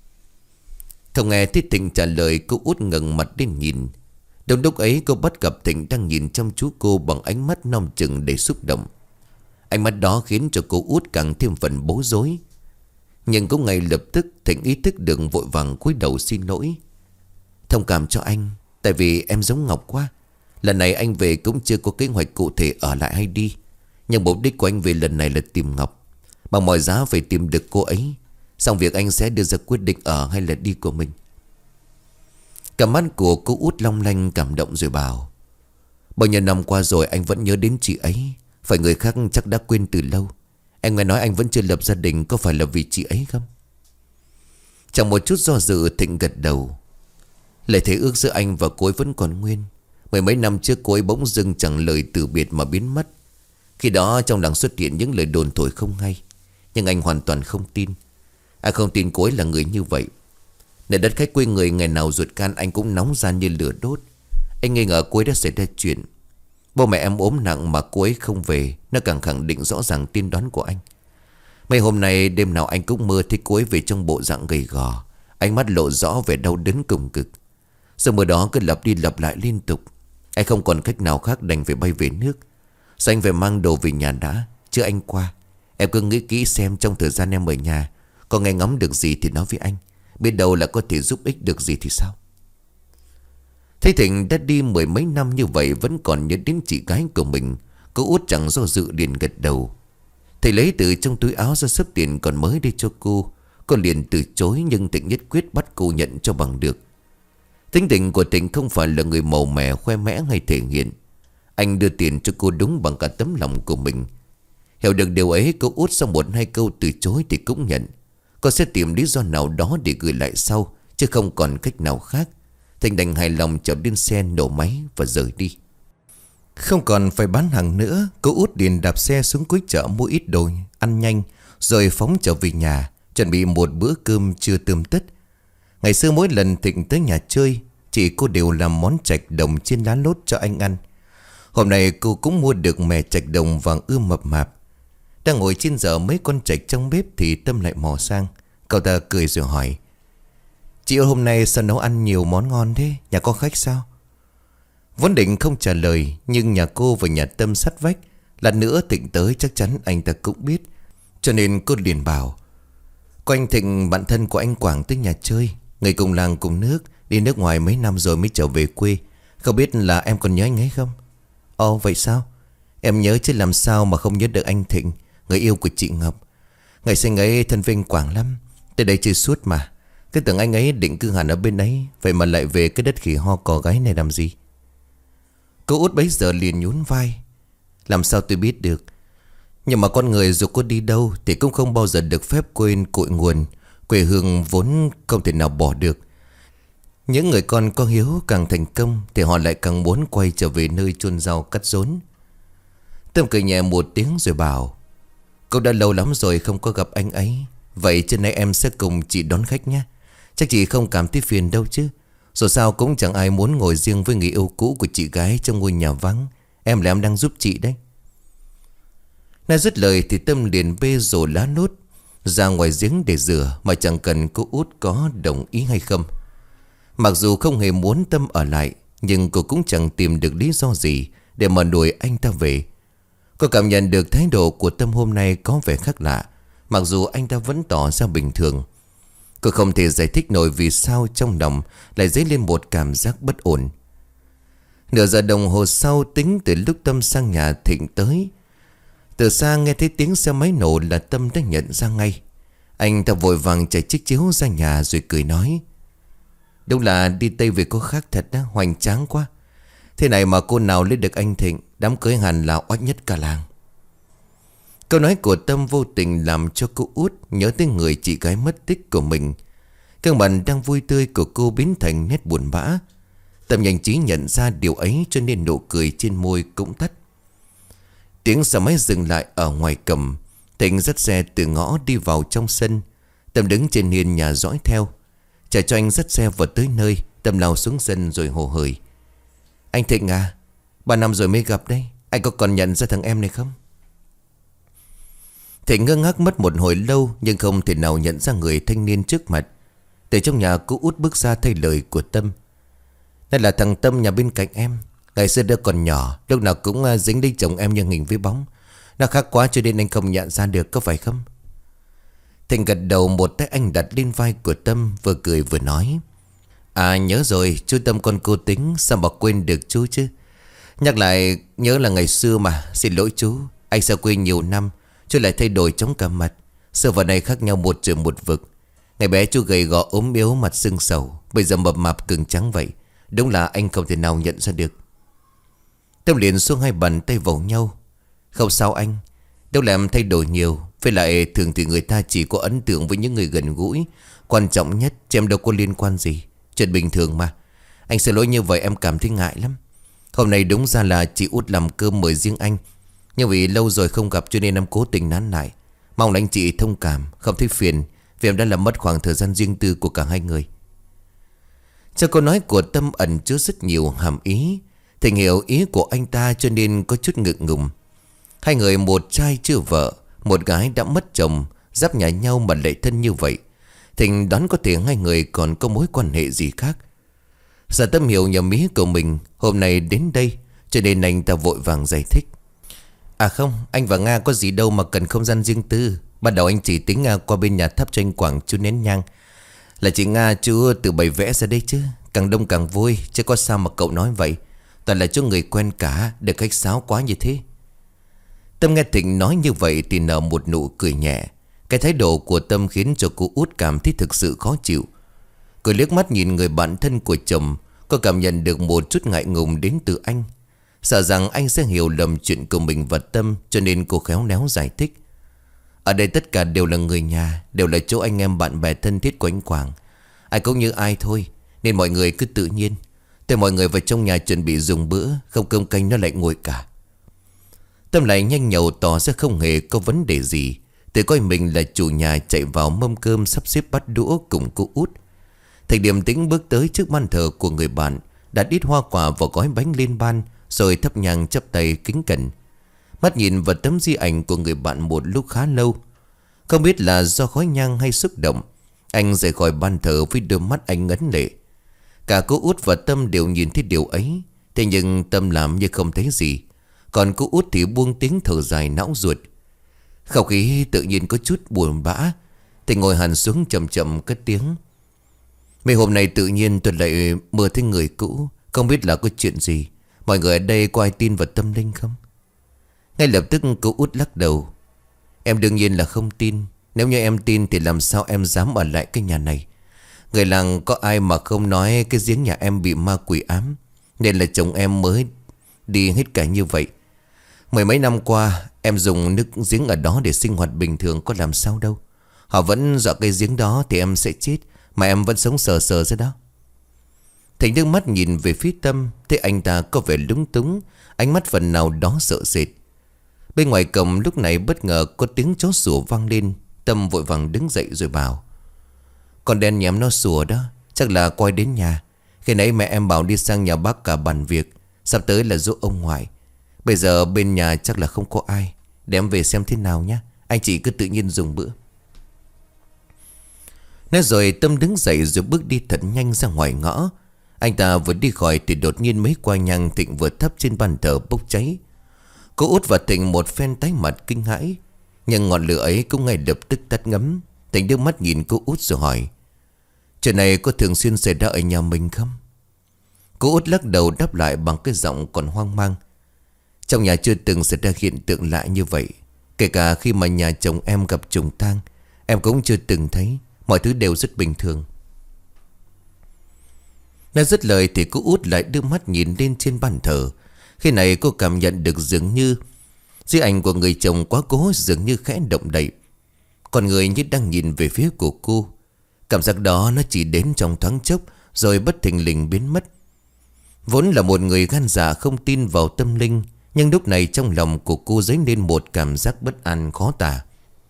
Không nghe thấy Thịnh trả lời, cô út ngẩng mặt lên nhìn. Đúng lúc ấy cô bắt gặp Thịnh đang nhìn chăm chú cô bằng ánh mắt nong chừng đầy xúc động. Ánh mắt đó khiến cho cô út càng thêm phần bối rối. Nhưng cũng ngay lập tức Thịnh ý thức được, vội vàng cúi đầu xin lỗi. Thông cảm cho anh, tại vì em giống Ngọc quá. Lần này anh về cũng chưa có kế hoạch cụ thể ở lại hay đi. Nhưng mục đích của anh về lần này là tìm Ngọc. Bằng mọi giá phải tìm được cô ấy. Xong việc anh sẽ đưa ra quyết định ở hay là đi của mình. Cả mắt của cô út long lanh cảm động rồi bảo. Bao nhiêu năm qua rồi anh vẫn nhớ đến chị ấy. Phải người khác chắc đã quên từ lâu. Em nghe nói anh vẫn chưa lập gia đình, có phải là vì chị ấy không? Chẳng một chút do dự Thịnh gật đầu. Lời thề ước giữa anh và cô ấy vẫn còn nguyên. Mười mấy năm trước cô ấy bỗng dưng chẳng lời từ biệt mà biến mất. Khi đó trong làng xuất hiện những lời đồn thổi không hay. Nhưng anh hoàn toàn không tin. Anh không tin cô ấy là người như vậy. Nơi đất khách quê người, ngày nào ruột can anh cũng nóng gian như lửa đốt. Anh nghi ngờ cô ấy đã xảy ra chuyện. Bố mẹ em ốm nặng mà cô ấy không về, nó càng khẳng định rõ ràng tiên đoán của anh. Mấy hôm nay đêm nào anh cũng mơ thấy cô ấy về trong bộ dạng gầy gò, ánh mắt lộ rõ vẻ đau đớn cùng cực. Giấc mơ đó cứ lặp đi lặp lại liên tục. Anh không còn cách nào khác đành phải bay về nước. Sao anh phải mang đồ về nhà đã, chứ anh qua. Em cứ nghĩ kỹ xem trong thời gian em ở nhà có nghe ngóng được gì thì nói với anh. Biết đâu là có thể giúp ích được gì thì sao. Thấy Thịnh đã đi mười mấy năm như vậy vẫn còn nhớ đến chị gái của mình, cô út chẳng do dự liền gật đầu. Thầy lấy từ trong túi áo ra sấp tiền còn mới đi cho cô. Cô liền từ chối nhưng Thịnh nhất quyết bắt cô nhận cho bằng được. Tính tình của Thịnh không phải là người màu mè khoe mẽ hay thể hiện. Anh đưa tiền cho cô đúng bằng cả tấm lòng của mình. Hiểu được điều ấy, cô út sau một hai câu từ chối thì cũng nhận. Cô sẽ tìm lý do nào đó để gửi lại sau, chứ không còn cách nào khác. Thịnh đành hài lòng chở lên xe nổ máy và rời đi. Không còn phải bán hàng nữa, cô út liền đạp xe xuống cuối chợ mua ít đồ ăn nhanh, rồi phóng trở về nhà, chuẩn bị một bữa cơm trưa tươm tất. Ngày xưa mỗi lần Thịnh tới nhà chơi, chị cô đều làm món chạch đồng chiên lá lốt cho anh ăn. Hôm nay cô cũng mua được mè chạch đồng vàng ươm mập mạp. Đang ngồi trên giờ mấy con chạch trong bếp thì Tâm lại mò sang. Cậu ta cười rồi hỏi: Chị ơi, hôm nay sao nấu ăn nhiều món ngon thế? Nhà có khách sao? Vốn định không trả lời, nhưng nhà cô và nhà Tâm sát vách, lát nữa Thịnh tới chắc chắn anh ta cũng biết. Cho nên cô liền bảo: Có anh Thịnh, bạn thân của anh Quảng tới nhà chơi. Người cùng làng cùng nước, đi nước ngoài mấy năm rồi mới trở về quê. Không biết là em còn nhớ anh ấy không? Ồ vậy sao? Em nhớ chứ làm sao mà không nhớ được anh Thịnh, người yêu của chị Ngọc. Ngày sinh ấy thân vinh quảng lắm, tới đây chơi suốt mà. Cứ tưởng anh ấy định cư hẳn ở bên ấy, vậy mà lại về cái đất khỉ ho cò gáy này làm gì? Cô út bấy giờ liền nhún vai. Làm sao tôi biết được? Nhưng mà con người dù có đi đâu thì cũng không bao giờ được phép quên cội nguồn. Quê hương vốn không thể nào bỏ được. Những người con có hiếu càng thành công thì họ lại càng muốn quay trở về nơi chôn rau cắt rốn. Tâm cười nhẹ một tiếng rồi bảo: Cậu đã lâu lắm rồi không có gặp anh ấy. Vậy trên nay em sẽ cùng chị đón khách nhé. Chắc chị không cảm thấy phiền đâu chứ. Dù sao cũng chẳng ai muốn ngồi riêng với người yêu cũ của chị gái trong ngôi nhà vắng. Em là em đang giúp chị đấy. Nói dứt lời thì Tâm liền bê rổ lá nốt ra ngoài giếng để rửa, mà chẳng cần cô út có đồng ý hay không. Mặc dù không hề muốn Tâm ở lại, nhưng cô cũng chẳng tìm được lý do gì để mà đuổi anh ta về. Cô cảm nhận được thái độ của Tâm hôm nay có vẻ khác lạ, mặc dù anh ta vẫn tỏ ra bình thường. Cô không thể giải thích nổi vì sao trong lòng lại dấy lên một cảm giác bất ổn. Nửa giờ đồng hồ sau, tính từ lúc Tâm sang nhà Thịnh tới, từ xa nghe thấy tiếng xe máy nổ là Tâm đã nhận ra ngay. Anh ta vội vàng chạy chiếc chiếu ra nhà rồi cười nói: Đúng là đi Tây về có khác thật đó, hoành tráng quá. Thế này mà cô nào lấy được anh Thịnh, đám cưới hẳn là oách nhất cả làng. Câu nói của Tâm vô tình làm cho cô út nhớ tới người chị gái mất tích của mình. Cơn mặt đang vui tươi của cô biến thành nét buồn bã. Tâm nhanh trí nhận ra điều ấy cho nên nụ cười trên môi cũng tắt. Tiếng xe máy dừng lại ở ngoài cầm. Thịnh dắt xe từ ngõ đi vào trong sân. Tâm đứng trên hiên nhà dõi theo. Chờ cho anh dắt xe vào tới nơi, Tâm lao xuống sân rồi hồ hởi: Anh Thịnh à, 3 năm rồi mới gặp đấy. Anh có còn nhận ra thằng em này không? Thịnh ngơ ngác mất một hồi lâu, nhưng không thể nào nhận ra người thanh niên trước mặt. Từ trong nhà, cô út bước ra thay lời của Tâm: Đây là thằng Tâm nhà bên cạnh em. Ngày xưa đứa còn nhỏ, lúc nào cũng dính lấy chồng em như hình với bóng. Nó khác quá cho nên anh không nhận ra được, có phải không? Thịnh gật đầu, một tay anh đặt lên vai của Tâm, vừa cười vừa nói: À nhớ rồi, chú Tâm con cô tính, sao mà quên được chú chứ. Nhắc lại nhớ là ngày xưa mà, xin lỗi chú. Anh xa quê nhiều năm, chú lại thay đổi chóng cả mặt. Xưa và nay khác nhau một trời một vực. Ngày bé chú gầy gò ốm yếu, mặt sưng sầu, bây giờ mập mạp cứng trắng vậy. Đúng là anh không thể nào nhận ra được. Tâm liền xuống hai bàn tay vào nhau: Không sao anh, đâu làm thay đổi nhiều. Với lại thường thì người ta chỉ có ấn tượng với những người gần gũi. Quan trọng nhất chứ em đâu có liên quan gì. Chuyện bình thường mà. Anh xin lỗi như vậy em cảm thấy ngại lắm. Hôm nay đúng ra là chị út làm cơm mời riêng anh, nhưng vì lâu rồi không gặp cho nên em cố tình nán lại. Mong là anh chị thông cảm, không thấy phiền vì em đã làm mất khoảng thời gian riêng tư của cả hai người. Trong câu nói của Tâm ẩn chứa rất nhiều hàm ý. Thịnh hiểu ý của anh ta cho nên có chút ngượng ngùng. Hai người một trai chưa vợ, một gái đã mất chồng, giáp nhà nhau mà lại thân như vậy. Thịnh đoán có thể hai người còn có mối quan hệ gì khác. Giờ Tâm hiểu nhầm ý của mình hôm nay đến đây, cho nên anh ta vội vàng giải thích: À không, anh và Nga có gì đâu mà cần không gian riêng tư. Ban đầu anh chỉ tính Nga qua bên nhà thắp cho anh quảng chú nén nhang. Là chị Nga chú tự bày vẽ ra đây chứ. Càng đông càng vui, chứ có sao mà cậu nói vậy. Toàn là chỗ người quen cả, được khách sáo quá như thế. Tâm nghe Thịnh nói như vậy thì nở một nụ cười nhẹ. Cái thái độ của Tâm khiến cho cô út cảm thấy thực sự khó chịu. Cô liếc mắt nhìn người bạn thân của chồng, cô cảm nhận được một chút ngại ngùng đến từ anh. Sợ rằng anh sẽ hiểu lầm chuyện của mình và Tâm, cho nên cô khéo léo giải thích: Ở đây tất cả đều là người nhà, đều là chỗ anh em bạn bè thân thiết của anh Quảng. Ai cũng như ai thôi, nên mọi người cứ tự nhiên. Thế mọi người vào trong nhà chuẩn bị dùng bữa, không cơm canh nó lại ngồi cả. Tâm lại nhanh nhậu tỏ ra không hề có vấn đề gì. Tự coi mình là chủ nhà chạy vào mâm cơm sắp xếp bắt đũa cùng cô út. Thầy điềm tĩnh bước tới trước ban thờ của người bạn, đặt ít hoa quả và gói bánh lên ban, rồi thắp nhang chắp tay kính cẩn. Mắt nhìn vào tấm di ảnh của người bạn một lúc khá lâu. Không biết là do khói nhang hay xúc động, anh rời khỏi ban thờ với đôi mắt anh ngấn lệ. Cả cô út và Tâm đều nhìn thấy điều ấy. Thế nhưng Tâm làm như không thấy gì, còn cô út thì buông tiếng thở dài não ruột. Không khí tự nhiên có chút buồn bã. Thì ngồi hẳn xuống chậm chậm cất tiếng: Mấy hôm nay tự nhiên tôi lại mơ thấy người cũ. Không biết là có chuyện gì. Mọi người ở đây có ai tin vào tâm linh không? Ngay lập tức cô Út lắc đầu. Em đương nhiên là không tin. Nếu như em tin thì làm sao em dám ở lại cái nhà này. Người làng có ai mà không nói cái giếng nhà em bị ma quỷ ám, nên là chồng em mới đi hết cả như vậy. Mười mấy năm qua em dùng nước giếng ở đó để sinh hoạt bình thường, có làm sao đâu. Họ vẫn dọa cái giếng đó thì em sẽ chết, mà em vẫn sống sờ sờ ra đó. Thành nước mắt nhìn về phía Tâm, thấy anh ta có vẻ lúng túng, ánh mắt phần nào đó sợ sệt. Bên ngoài cổng lúc này bất ngờ có tiếng chó sủa vang lên. Tâm vội vàng đứng dậy rồi bảo: Con đen nhém nó sủa đó, chắc là quay đến nhà. Khi nãy mẹ em bảo đi sang nhà bác cả bàn việc, sắp tới là giỗ ông ngoại. Bây giờ bên nhà chắc là không có ai. Để em về xem thế nào nhé. Anh chị cứ tự nhiên dùng bữa. Nói rồi Tâm đứng dậy rồi bước đi thật nhanh ra ngoài ngõ. Anh ta vừa đi khỏi thì đột nhiên mấy quả nhang Thịnh vừa thắp trên bàn thờ bốc cháy. Cô Út và Thịnh một phen tái mặt kinh hãi, nhưng ngọn lửa ấy cũng ngay lập tức tắt ngấm. Thịnh đưa mắt nhìn cô Út rồi hỏi: Chuyện này có thường xuyên xảy ra ở nhà mình không? Cô Út lắc đầu đáp lại bằng cái giọng còn hoang mang: Trong nhà chưa từng xảy ra hiện tượng lạ như vậy. Kể cả khi mà nhà chồng em gặp trùng tang, em cũng chưa từng thấy. Mọi thứ đều rất bình thường. Nói dứt lời thì cô Út lại đưa mắt nhìn lên trên bàn thờ. Khi này cô cảm nhận được dường như di ảnh của người chồng quá cố dường như khẽ động đậy. Con người như đang nhìn về phía của cô. Cảm giác đó nó chỉ đến trong thoáng chốc rồi bất thình lình biến mất. Vốn là một người gan dạ không tin vào tâm linh, nhưng lúc này trong lòng của cô dấy lên một cảm giác bất an khó tả.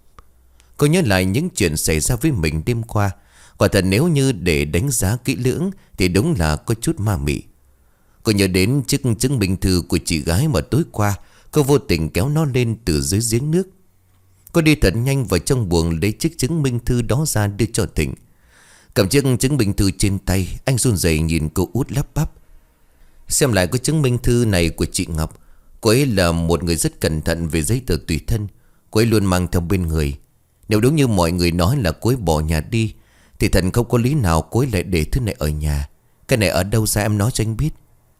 Cô nhớ lại những chuyện xảy ra với mình đêm qua. Quả thật nếu như để đánh giá kỹ lưỡng thì đúng là có chút ma mị. Cô nhớ đến chiếc chứng minh thư của chị gái mà tối qua cô vô tình kéo nó lên từ dưới giếng nước. Cô đi thật nhanh vào trong buồng lấy chiếc chứng minh thư đó ra đưa cho Thịnh. Cầm chiếc chứng minh thư trên tay, anh run rẩy nhìn cô Út lắp bắp: Xem lại cái chứng minh thư này của chị Ngọc. Cô ấy là một người rất cẩn thận về giấy tờ tùy thân. Cô ấy luôn mang theo bên người. Nếu đúng như mọi người nói là cô ấy bỏ nhà đi thì thật không có lý nào cô ấy lại để thứ này ở nhà. Cái này ở đâu ra em nói cho anh biết.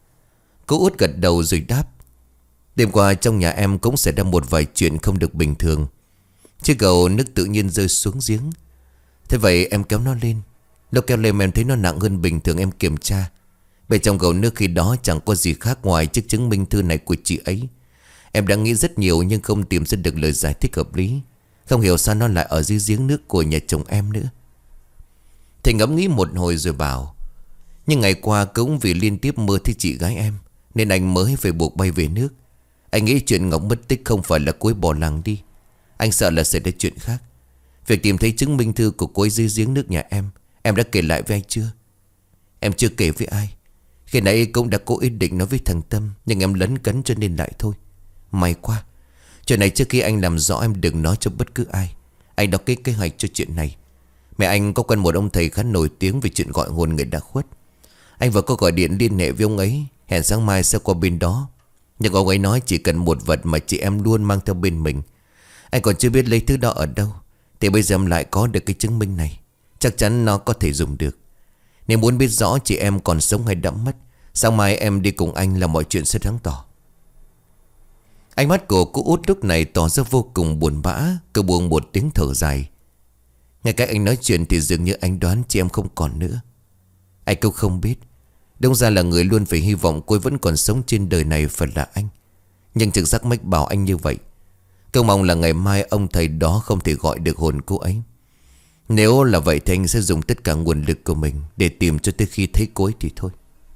Cô Út gật đầu rồi đáp: Đêm qua trong nhà em cũng xảy ra một vài chuyện không được bình thường. Chiếc gầu nước tự nhiên rơi xuống giếng. Thế vậy em kéo nó lên. Lúc kéo lên em thấy nó nặng hơn bình thường, em kiểm tra. Bên trong gầu nước khi đó chẳng có gì khác ngoài chiếc chứng minh thư này của chị ấy. Em đã nghĩ rất nhiều nhưng không tìm ra được lời giải thích hợp lý. Không hiểu sao nó lại ở dưới giếng nước của nhà chồng em nữa. Thầy ngẫm nghĩ một hồi rồi bảo: Nhưng ngày qua cũng vì liên tiếp mơ thấy chị gái em nên anh mới phải buộc bay về nước. Anh nghĩ chuyện Ngọc mất tích không phải là cô ấy bỏ làng đi. Anh sợ là xảy ra chuyện khác. Việc tìm thấy chứng minh thư của cô ấy dưới giếng nước nhà em đã kể lại với anh chưa? Em chưa kể với ai. Khi nãy cũng đã cố ý định nói với thằng Tâm, nhưng em lấn cấn cho nên lại thôi. May quá. Chuyện này trước khi anh làm rõ em đừng nói cho bất cứ ai. Anh đọc cái kế hoạch cho chuyện này. Mẹ anh có quen một ông thầy khá nổi tiếng về chuyện gọi hồn người đã khuất. Anh vừa có gọi điện liên hệ với ông ấy, hẹn sáng mai sẽ qua bên đó. Nhưng ông ấy nói chỉ cần một vật mà chị em luôn mang theo bên mình. Anh còn chưa biết lấy thứ đó ở đâu, thì bây giờ em lại có được cái chứng minh này. Chắc chắn nó có thể dùng được. Nếu muốn biết rõ chị em còn sống hay đã mất, sáng mai em đi cùng anh là mọi chuyện sẽ sáng tỏ. Ánh mắt của cô Út lúc này tỏ ra vô cùng buồn bã. Cô buông một tiếng thở dài. Ngay cách anh nói chuyện thì dường như anh đoán chị em không còn nữa. Anh cũng không biết. Đông ra là người luôn phải hy vọng cô ấy vẫn còn sống trên đời này phải là anh. Nhưng trực giác mách bảo anh như vậy. Câu mong là ngày mai ông thầy đó không thể gọi được hồn cô ấy. Nếu là vậy thì anh sẽ dùng tất cả nguồn lực của mình để tìm cho tới khi thấy cô ấy thì thôi.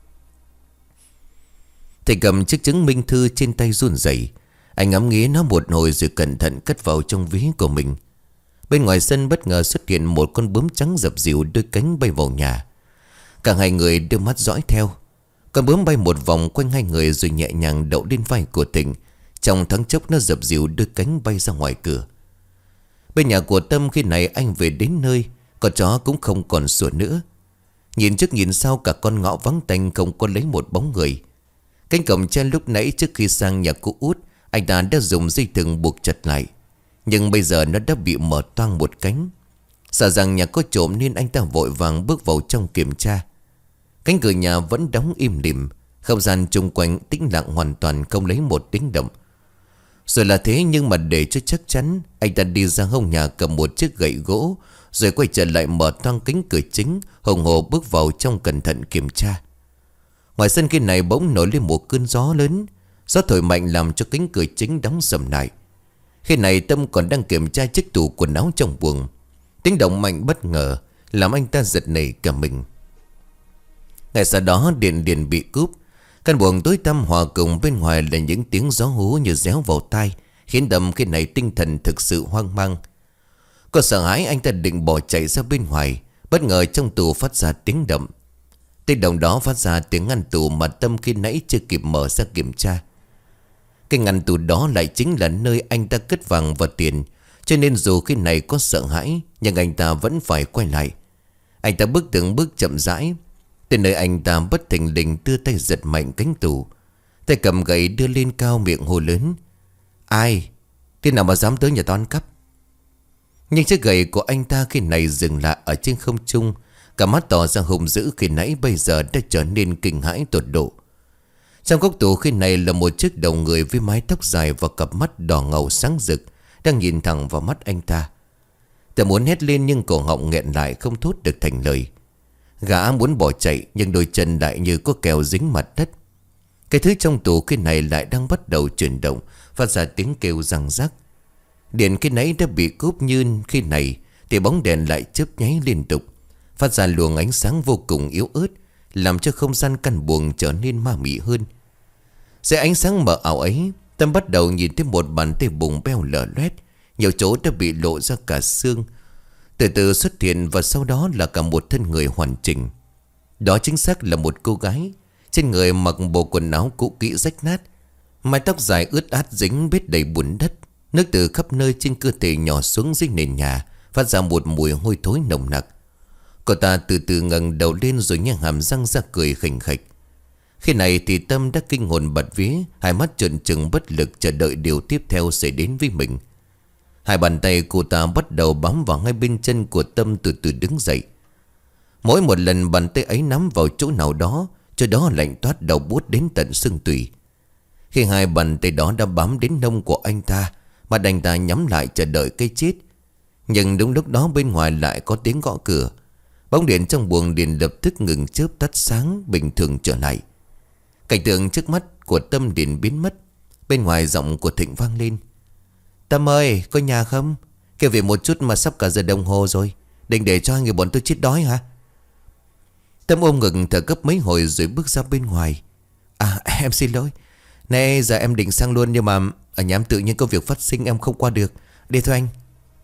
Thầy cầm chiếc chứng minh thư trên tay run rẩy. Anh ngắm nghía nó một hồi rồi cẩn thận cất vào trong ví của mình. Bên ngoài sân bất ngờ xuất hiện một con bướm trắng dập dìu đôi cánh bay vào nhà. Cả hai người đưa mắt dõi theo. Con bướm bay một vòng quanh hai người rồi nhẹ nhàng đậu lên vai của Thịnh. Trong thoáng chốc nó dập dìu đôi cánh bay ra ngoài cửa. Bên nhà của Tâm khi này anh về đến nơi, con chó cũng không còn sủa nữa. Nhìn trước nhìn sau cả con ngõ vắng tanh không có lấy một bóng người. Cánh cổng tre lúc nãy trước khi sang nhà cô Út, anh ta đã dùng dây thừng buộc chặt lại. Nhưng bây giờ nó đã bị mở toang một cánh. Sợ rằng nhà có trộm nên anh ta vội vàng bước vào trong kiểm tra. Cánh cửa nhà vẫn đóng im lìm. Không gian chung quanh tĩnh lặng hoàn toàn không lấy một tiếng động. Rồi là thế, nhưng mà để cho chắc chắn, anh ta đi ra hông nhà cầm một chiếc gậy gỗ, rồi quay trở lại mở toang cánh cửa chính, hùng hổ bước vào trong cẩn thận kiểm tra. Ngoài sân kia này bỗng nổi lên một cơn gió lớn. Gió thổi mạnh làm cho cánh cửa chính đóng sầm lại. Khi này Tâm còn đang kiểm tra chiếc tủ quần áo trong buồng. Tiếng động mạnh bất ngờ làm anh ta giật nảy cả mình. Ngay sau đó điện điện bị cúp. Căn buồng tối tăm hòa cùng bên ngoài là những tiếng gió hú như réo vào tai, khiến Tâm khi này tinh thần thực sự hoang mang. Có sợ hãi, anh ta định bỏ chạy ra bên ngoài. Bất ngờ trong tủ phát ra tiếng động. Tiếng động đó phát ra tiếng ngăn tủ mà Tâm khi nãy chưa kịp mở ra kiểm tra. Cái ngăn tủ đó lại chính là nơi anh ta cất vàng và tiền. Cho nên dù khi này có sợ hãi, nhưng anh ta vẫn phải quay lại. Anh ta bước từng bước chậm rãi. Tới nơi anh ta bất thình lình đưa tay giật mạnh cánh tủ. Tay cầm gậy đưa lên cao, miệng hô lớn: Ai? Thế nào mà dám tới nhà tao ăn cắp? Nhưng chiếc gậy của anh ta khi này dừng lại ở trên không trung. Cả mắt tỏ ra hung dữ khi nãy bây giờ đã trở nên kinh hãi tột độ. Trong góc tủ khi này là một chiếc đầu người với mái tóc dài và cặp mắt đỏ ngầu sáng rực đang nhìn thẳng vào mắt anh ta. Ta muốn hét lên nhưng cổ họng nghẹn lại không thốt được thành lời. Gã muốn bỏ chạy nhưng đôi chân lại như có kèo dính mặt đất. Cái thứ trong tủ khi này lại đang bắt đầu chuyển động, phát ra tiếng kêu răng rắc. Điện khi nãy đã bị cúp, như khi này thì bóng đèn lại chớp nháy liên tục, phát ra luồng ánh sáng vô cùng yếu ớt, làm cho không gian căn buồng trở nên ma mị hơn. Dưới ánh sáng mờ ảo ấy, Tâm bắt đầu nhìn thấy một bàn tay bùng beo lở loét, nhiều chỗ đã bị lộ ra cả xương. Từ từ xuất hiện và sau đó là cả một thân người hoàn chỉnh. Đó chính xác là một cô gái. Trên người mặc bộ quần áo cũ kỹ rách nát, mái tóc dài ướt át dính bết đầy bùn đất. Nước từ khắp nơi trên cơ thể nhỏ xuống dưới nền nhà, phát ra một mùi hôi thối nồng nặc. Cô ta từ từ ngẩng đầu lên rồi nhếch hàm răng ra cười khỉnh khạch. Khi này thì Tâm đã kinh hồn bạt vía, hai mắt trợn trừng bất lực chờ đợi điều tiếp theo sẽ đến với mình. Hai bàn tay cô ta bắt đầu bám vào ngay bên chân của Tâm, từ từ đứng dậy. Mỗi một lần bàn tay ấy nắm vào chỗ nào đó, chỗ đó lạnh toát đầu buốt đến tận xương tủy. Khi hai bàn tay đó đã bám đến nông của anh ta, mà anh ta nhắm lại chờ đợi cái chết. Nhưng đúng lúc đó bên ngoài lại có tiếng gõ cửa. Bóng điện trong buồng điện lập tức ngừng chớp tắt sáng, bình thường trở lại. Cảnh tượng trước mắt của Tâm điện biến mất. Bên ngoài giọng của Thịnh vang lên: Tâm ơi, có nhà không? Kêu về một chút mà sắp cả giờ đồng hồ rồi. Định để cho hai người bọn tôi chết đói hả? Tâm ôm ngực thở gấp mấy hồi rồi bước ra bên ngoài. Em xin lỗi. Nãy giờ em định sang luôn, nhưng mà ở nhà em tự nhiên có việc phát sinh, em không qua được. Đi thôi anh.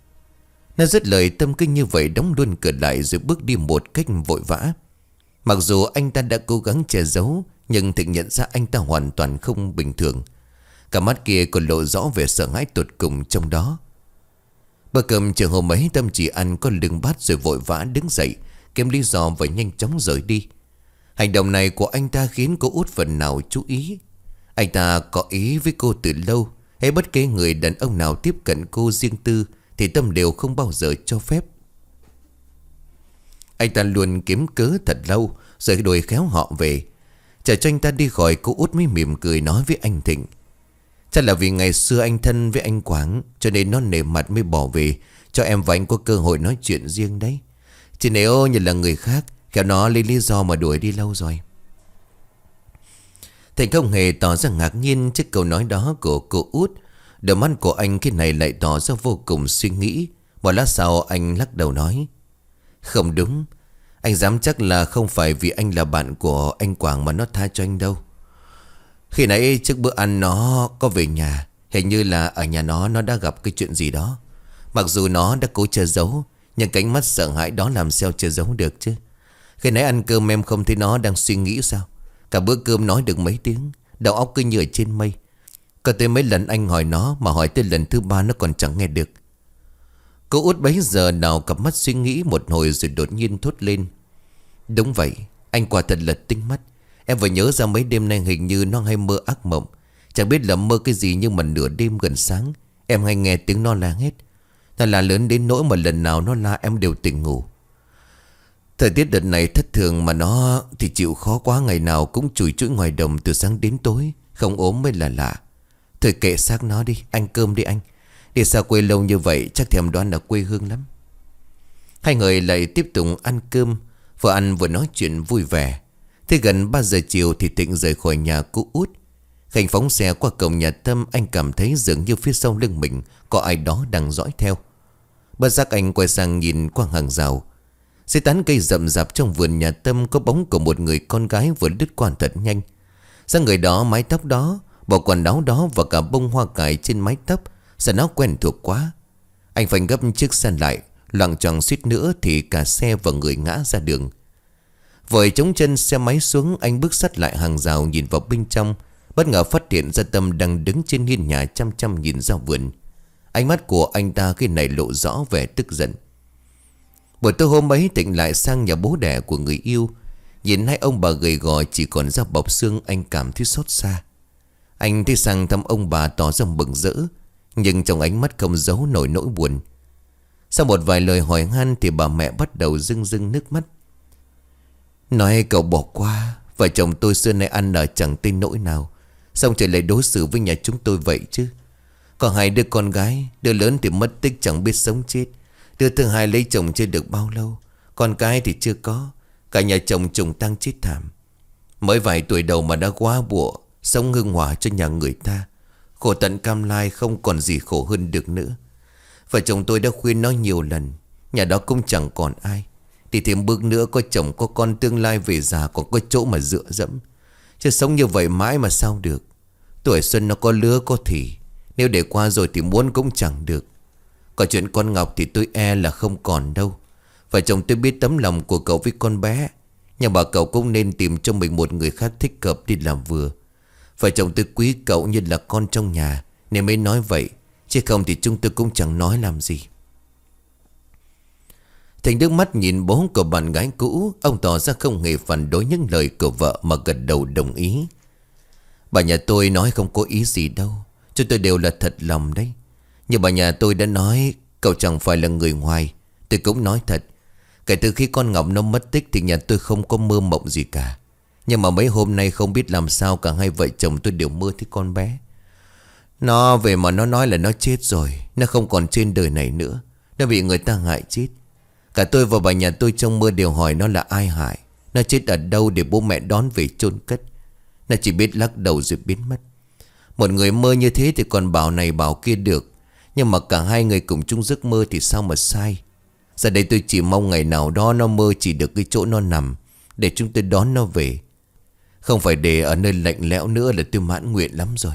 Nó dứt lời, Tâm kinh như vậy đóng luôn cửa lại rồi bước đi một cách vội vã. Mặc dù anh ta đã cố gắng che giấu, nhưng Thịnh nhận ra anh ta hoàn toàn không bình thường. Cả mắt kia còn lộ rõ vẻ sợ hãi tột cùng trong đó. Bữa cơm chiều hôm ấy Tâm chỉ ăn có lưng bát rồi vội vã đứng dậy, kiếm lý do và nhanh chóng rời đi. Hành động này của anh ta khiến cô Út phần nào chú ý. Anh ta có ý với cô từ lâu. Hay bất kể người đàn ông nào tiếp cận cô riêng tư thì Tâm đều không bao giờ cho phép. Anh ta luôn kiếm cớ thật lâu rồi đuổi khéo họ về. Chờ cho anh ta đi khỏi, cô Út mới mỉm cười nói với anh Thịnh: Chắc là vì ngày xưa anh thân với anh Quảng, cho nên nó nể mặt mới bỏ về, cho em và anh có cơ hội nói chuyện riêng đấy. Chứ nếu như là người khác, khéo nó lấy lý do mà đuổi đi lâu rồi. Thịnh không hề tỏ ra ngạc nhiên trước câu nói đó của cô Út. Đôi mắt của anh khi này lại tỏ ra vô cùng suy nghĩ. Một lát sau anh lắc đầu nói: Không đúng. Anh dám chắc là không phải vì anh là bạn của anh Quảng mà nó tha cho anh đâu. Khi nãy trước bữa ăn nó có về nhà, hình như là ở nhà nó đã gặp cái chuyện gì đó. Mặc dù nó đã cố che giấu, nhưng cái ánh mắt sợ hãi đó làm sao che giấu được chứ. Khi nãy ăn cơm em không thấy nó đang suy nghĩ sao? Cả bữa cơm nói được mấy tiếng, đầu óc cứ như ở trên mây. Có tới mấy lần anh hỏi nó, mà hỏi tới lần thứ 3 nó còn chẳng nghe được. Cô Út bấy giờ nào cặp mắt suy nghĩ một hồi rồi đột nhiên thốt lên: Đúng vậy, anh quả thật là tinh mắt. Em vừa nhớ ra mấy đêm nay hình như nó hay mơ ác mộng. Chẳng biết là mơ cái gì, nhưng mà nửa đêm gần sáng em hay nghe tiếng nó la hét. Nó là lớn đến nỗi mà lần nào nó la em đều tỉnh ngủ. Thời tiết đợt này thất thường mà nó thì chịu khó quá, ngày nào cũng chùi chũi ngoài đồng từ sáng đến tối, không ốm mới là lạ. Thôi kệ xác nó đi, ăn cơm đi anh. Đi xa quê lâu như vậy chắc thèm đoán là quê hương lắm. Hai người lại tiếp tục ăn cơm. Vừa ăn vừa nói chuyện vui vẻ. Thế gần 3 giờ chiều thì Tịnh rời khỏi nhà cô Út. Khánh phóng xe qua cổng nhà Tâm. Anh cảm thấy dường như phía sau lưng mình có ai đó đang dõi theo. Bất giác anh quay sang nhìn qua hàng rào. Dưới tán cây rậm rạp trong vườn nhà Tâm có bóng của một người con gái vừa lướt qua thật nhanh. Dáng người đó, mái tóc đó, bộ quần áo đó và cả bông hoa cải trên mái tóc, sao nó quen thuộc quá. Anh phanh gấp chiếc xe lại, loạng choạng suýt nữa thì cả xe và người ngã ra đường. Vội chống chân xe máy xuống, anh bước sát lại hàng rào nhìn vào bên trong. Bất ngờ phát hiện ra Tâm đang đứng trên hiên nhà chăm chăm nhìn ra vườn. Ánh mắt của anh ta khi này lộ rõ vẻ tức giận. Buổi tối hôm ấy Tịnh lại sang nhà bố đẻ của người yêu. Nhìn hai ông bà gầy gò chỉ còn da bọc xương, anh cảm thấy xót xa. Anh đi sang thăm ông bà tỏ ra mừng rỡ, nhưng trong ánh mắt không giấu nổi nỗi buồn. Sau một vài lời hỏi han thì bà mẹ bắt đầu rưng rưng nước mắt. Nói cậu bỏ qua, vợ chồng tôi xưa nay ăn ở chẳng tin nỗi nào, xong trời lại đối xử với nhà chúng tôi vậy chứ. Còn hai đứa con gái, đứa lớn thì mất tích chẳng biết sống chết, đứa thứ hai lấy chồng chưa được bao lâu, con cái thì chưa có. Cả nhà chồng trùng tang chết thảm. Mới vài tuổi đầu mà đã quá bụa, sống hương hỏa cho nhà người ta. Khổ tận cam lai, không còn gì khổ hơn được nữa. Vợ chồng tôi đã khuyên nó nhiều lần, nhà đó cũng chẳng còn ai. Đi thêm bước nữa có chồng có con, tương lai về già còn có chỗ mà dựa dẫm. Chứ sống như vậy mãi mà sao được. Tuổi xuân nó có lứa có thì, nếu để qua rồi thì muốn cũng chẳng được. Còn chuyện con Ngọc thì tôi e là không còn đâu. Vợ chồng tôi biết tấm lòng của cậu với con bé, nhưng mà cậu cũng nên tìm cho mình một người khác thích hợp đi làm vừa. Vợ chồng tôi quý cậu như là con trong nhà nên mới nói vậy, chứ không thì chúng tôi cũng chẳng nói làm gì. Thành nước mắt nhìn bố của bạn gái cũ. Ông tỏ ra không hề phản đối những lời của vợ mà gật đầu đồng ý. Bà nhà tôi nói không có ý gì đâu, chúng tôi đều là thật lòng đấy. Nhưng bà nhà tôi đã nói cậu chẳng phải là người ngoài. Tôi cũng nói thật, kể từ khi con Ngọc nó mất tích thì nhà tôi không có mơ mộng gì cả. Nhưng mà mấy hôm nay không biết làm sao cả hai vợ chồng tôi đều mơ thấy con bé. Nó về mà nó nói là nó chết rồi, nó không còn trên đời này nữa, nó bị người ta hại chết. Cả tôi và bà nhà tôi trong mơ đều hỏi nó là ai hại, nó chết ở đâu để bố mẹ đón về chôn cất. Nó chỉ biết lắc đầu rồi biến mất. Một người mơ như thế thì còn bảo này bảo kia được, nhưng mà cả hai người cùng chung giấc mơ thì sao mà sai. Giờ đây tôi chỉ mong ngày nào đó nó mơ chỉ được cái chỗ nó nằm, để chúng tôi đón nó về. Không phải để ở nơi lạnh lẽo nữa là tôi mãn nguyện lắm rồi.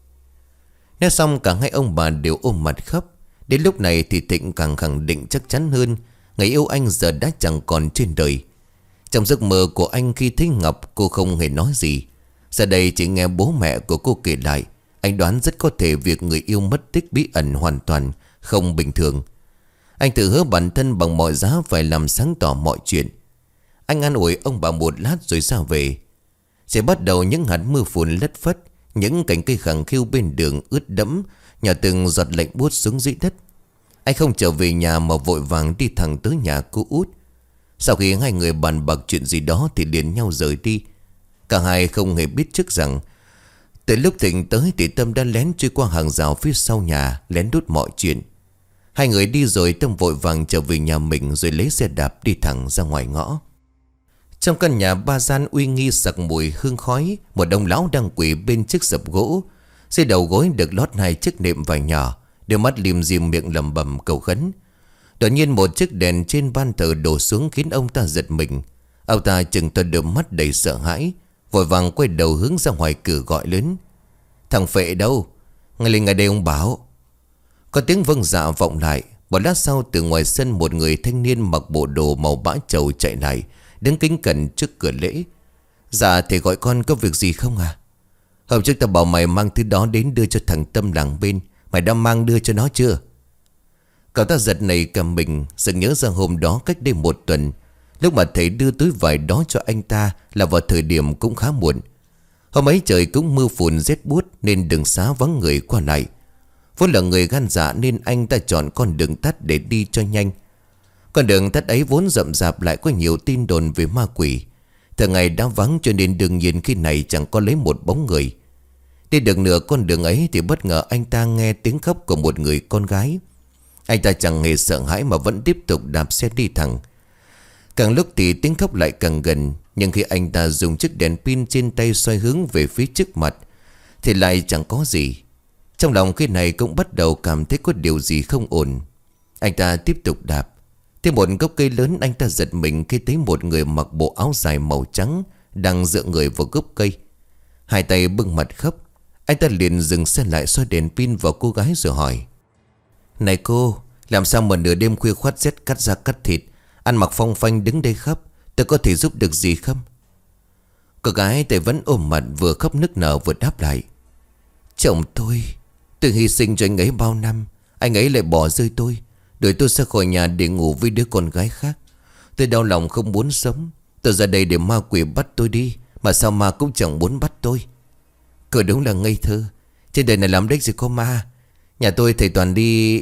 Nói xong cả hai ông bà đều ôm mặt khóc. Đến lúc này thì Thịnh càng khẳng định chắc chắn hơn, người yêu anh giờ đã chẳng còn trên đời. Trong giấc mơ của anh khi thấy Ngọc, cô không hề nói gì. Giờ đây chỉ nghe bố mẹ của cô kể lại, anh đoán rất có thể việc người yêu mất tích bí ẩn hoàn toàn không bình thường. Anh tự hứa bản thân bằng mọi giá phải làm sáng tỏ mọi chuyện. Anh an ủi ông bà một lát rồi ra về. Sẽ bắt đầu những hạt mưa phùn lất phất, những cành cây khẳng khiu bên đường ướt đẫm, nhỏ từng giọt lạnh buốt xuống dưới đất. Anh không trở về nhà mà vội vàng đi thẳng tới nhà cô Út. Sau khi hai người bàn bạc chuyện gì đó thì liền nhau rời đi. Cả hai không hề biết trước rằng từ lúc Thịnh tới thì Tâm đã lén chui qua hàng rào phía sau nhà, lén đút mọi chuyện. Hai người đi rồi Tâm vội vàng trở về nhà mình rồi lấy xe đạp đi thẳng ra ngoài ngõ. Trong căn nhà ba gian uy nghi sặc mùi hương khói, một ông lão đang quỳ bên chiếc sập gỗ. Dưới đầu gối được lót hai chiếc nệm vải nhỏ, đôi mắt lim dim miệng lẩm bẩm cầu khấn. Đột nhiên một chiếc đèn trên ban thờ đổ xuống khiến ông ta giật mình. Ông ta chừng to đôi mắt đầy sợ hãi, vội vàng quay đầu hướng ra ngoài cửa gọi lớn. Thằng Phệ đâu? Ngay lên ngay đây ông Bảo. Có tiếng vâng dạ vọng lại. Một lát sau từ ngoài sân một người thanh niên mặc bộ đồ màu bã trầu chạy lại, đứng kính cẩn trước cửa lễ. Dạ thầy gọi con có việc gì không à? Hôm trước tao bảo mày mang thứ đó đến đưa cho thằng Tâm làng bên, mày đã mang đưa cho nó chưa? Cậu ta giật nảy cả mình, sực nhớ ra hôm đó cách đây một tuần, lúc mà thầy đưa túi vải đó cho anh ta là vào thời điểm cũng khá muộn. Hôm ấy trời cũng mưa phùn rét buốt nên đường xá vắng người qua lại. Vốn là người gan dạ nên anh ta chọn con đường tắt để đi cho nhanh. Con đường tắt ấy vốn rậm rạp lại có nhiều tin đồn về ma quỷ. Thường ngày đã vắng cho nên đương nhiên khi này chẳng có lấy một bóng người. Đi được nửa con đường ấy thì bất ngờ anh ta nghe tiếng khóc của một người con gái. Anh ta chẳng hề sợ hãi mà vẫn tiếp tục đạp xe đi thẳng. Càng lúc thì tiếng khóc lại càng gần. Nhưng khi anh ta dùng chiếc đèn pin trên tay xoay hướng về phía trước mặt thì lại chẳng có gì. Trong lòng khi này cũng bắt đầu cảm thấy có điều gì không ổn. Anh ta tiếp tục đạp. Thêm một gốc cây lớn, anh ta giật mình khi thấy một người mặc bộ áo dài màu trắng đang dựa người vào gốc cây, hai tay bưng mặt khóc. Anh ta liền dừng xe lại, soi đèn pin vào cô gái rồi hỏi: "Này cô, làm sao mà nửa đêm khuya khoắt rét cắt da cắt thịt, ăn mặc phong phanh đứng đây khóc, tôi có thể giúp được gì không?" Cô gái tay vẫn ôm mặt, vừa khóc nức nở vừa đáp lại: "Chồng tôi hy sinh cho anh ấy bao năm, anh ấy lại bỏ rơi tôi, đuổi tôi ra khỏi nhà để ngủ với đứa con gái khác. Tôi đau lòng không muốn sống. Tôi ra đây để ma quỷ bắt tôi đi, mà sao ma cũng chẳng muốn bắt tôi." "Cờ đúng là ngây thơ. Trên đời này làm đếch gì có ma. Nhà tôi thầy toàn đi..."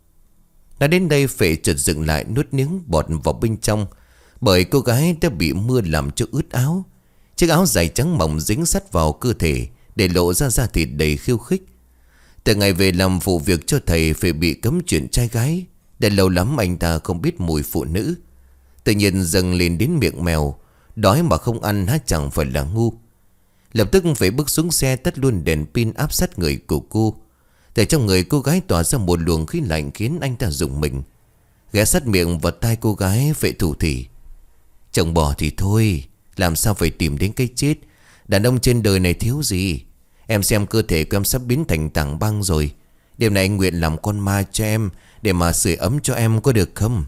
Nói đến đây Phệ chợt dừng lại, nuốt miếng bọt vào bên trong, bởi cô gái đã bị mưa làm cho ướt áo. Chiếc áo dài trắng mỏng dính sát vào cơ thể, để lộ ra da thịt đầy khiêu khích. Từ ngày về làm vụ việc cho thầy, Phệ bị cấm chuyện trai gái. Đã lâu lắm anh ta không biết mùi phụ nữ. Tự nhiên dâng lên đến miệng mèo. Đói mà không ăn há chẳng phải là ngu. Lập tức Phệ bước xuống xe, tắt luôn đèn pin áp sát người của cô. Từ trong người cô gái tỏa ra một luồng khí lạnh khiến anh ta rùng mình. Ghé sát miệng vào tai cô gái, Phệ thủ thỉ: "Chồng bỏ thì thôi, làm sao phải tìm đến cái chết. Đàn ông trên đời này thiếu gì. Em xem cơ thể của em sắp biến thành tảng băng rồi. Đêm nay anh nguyện làm con ma cho em, để mà sưởi ấm cho em, có được không?"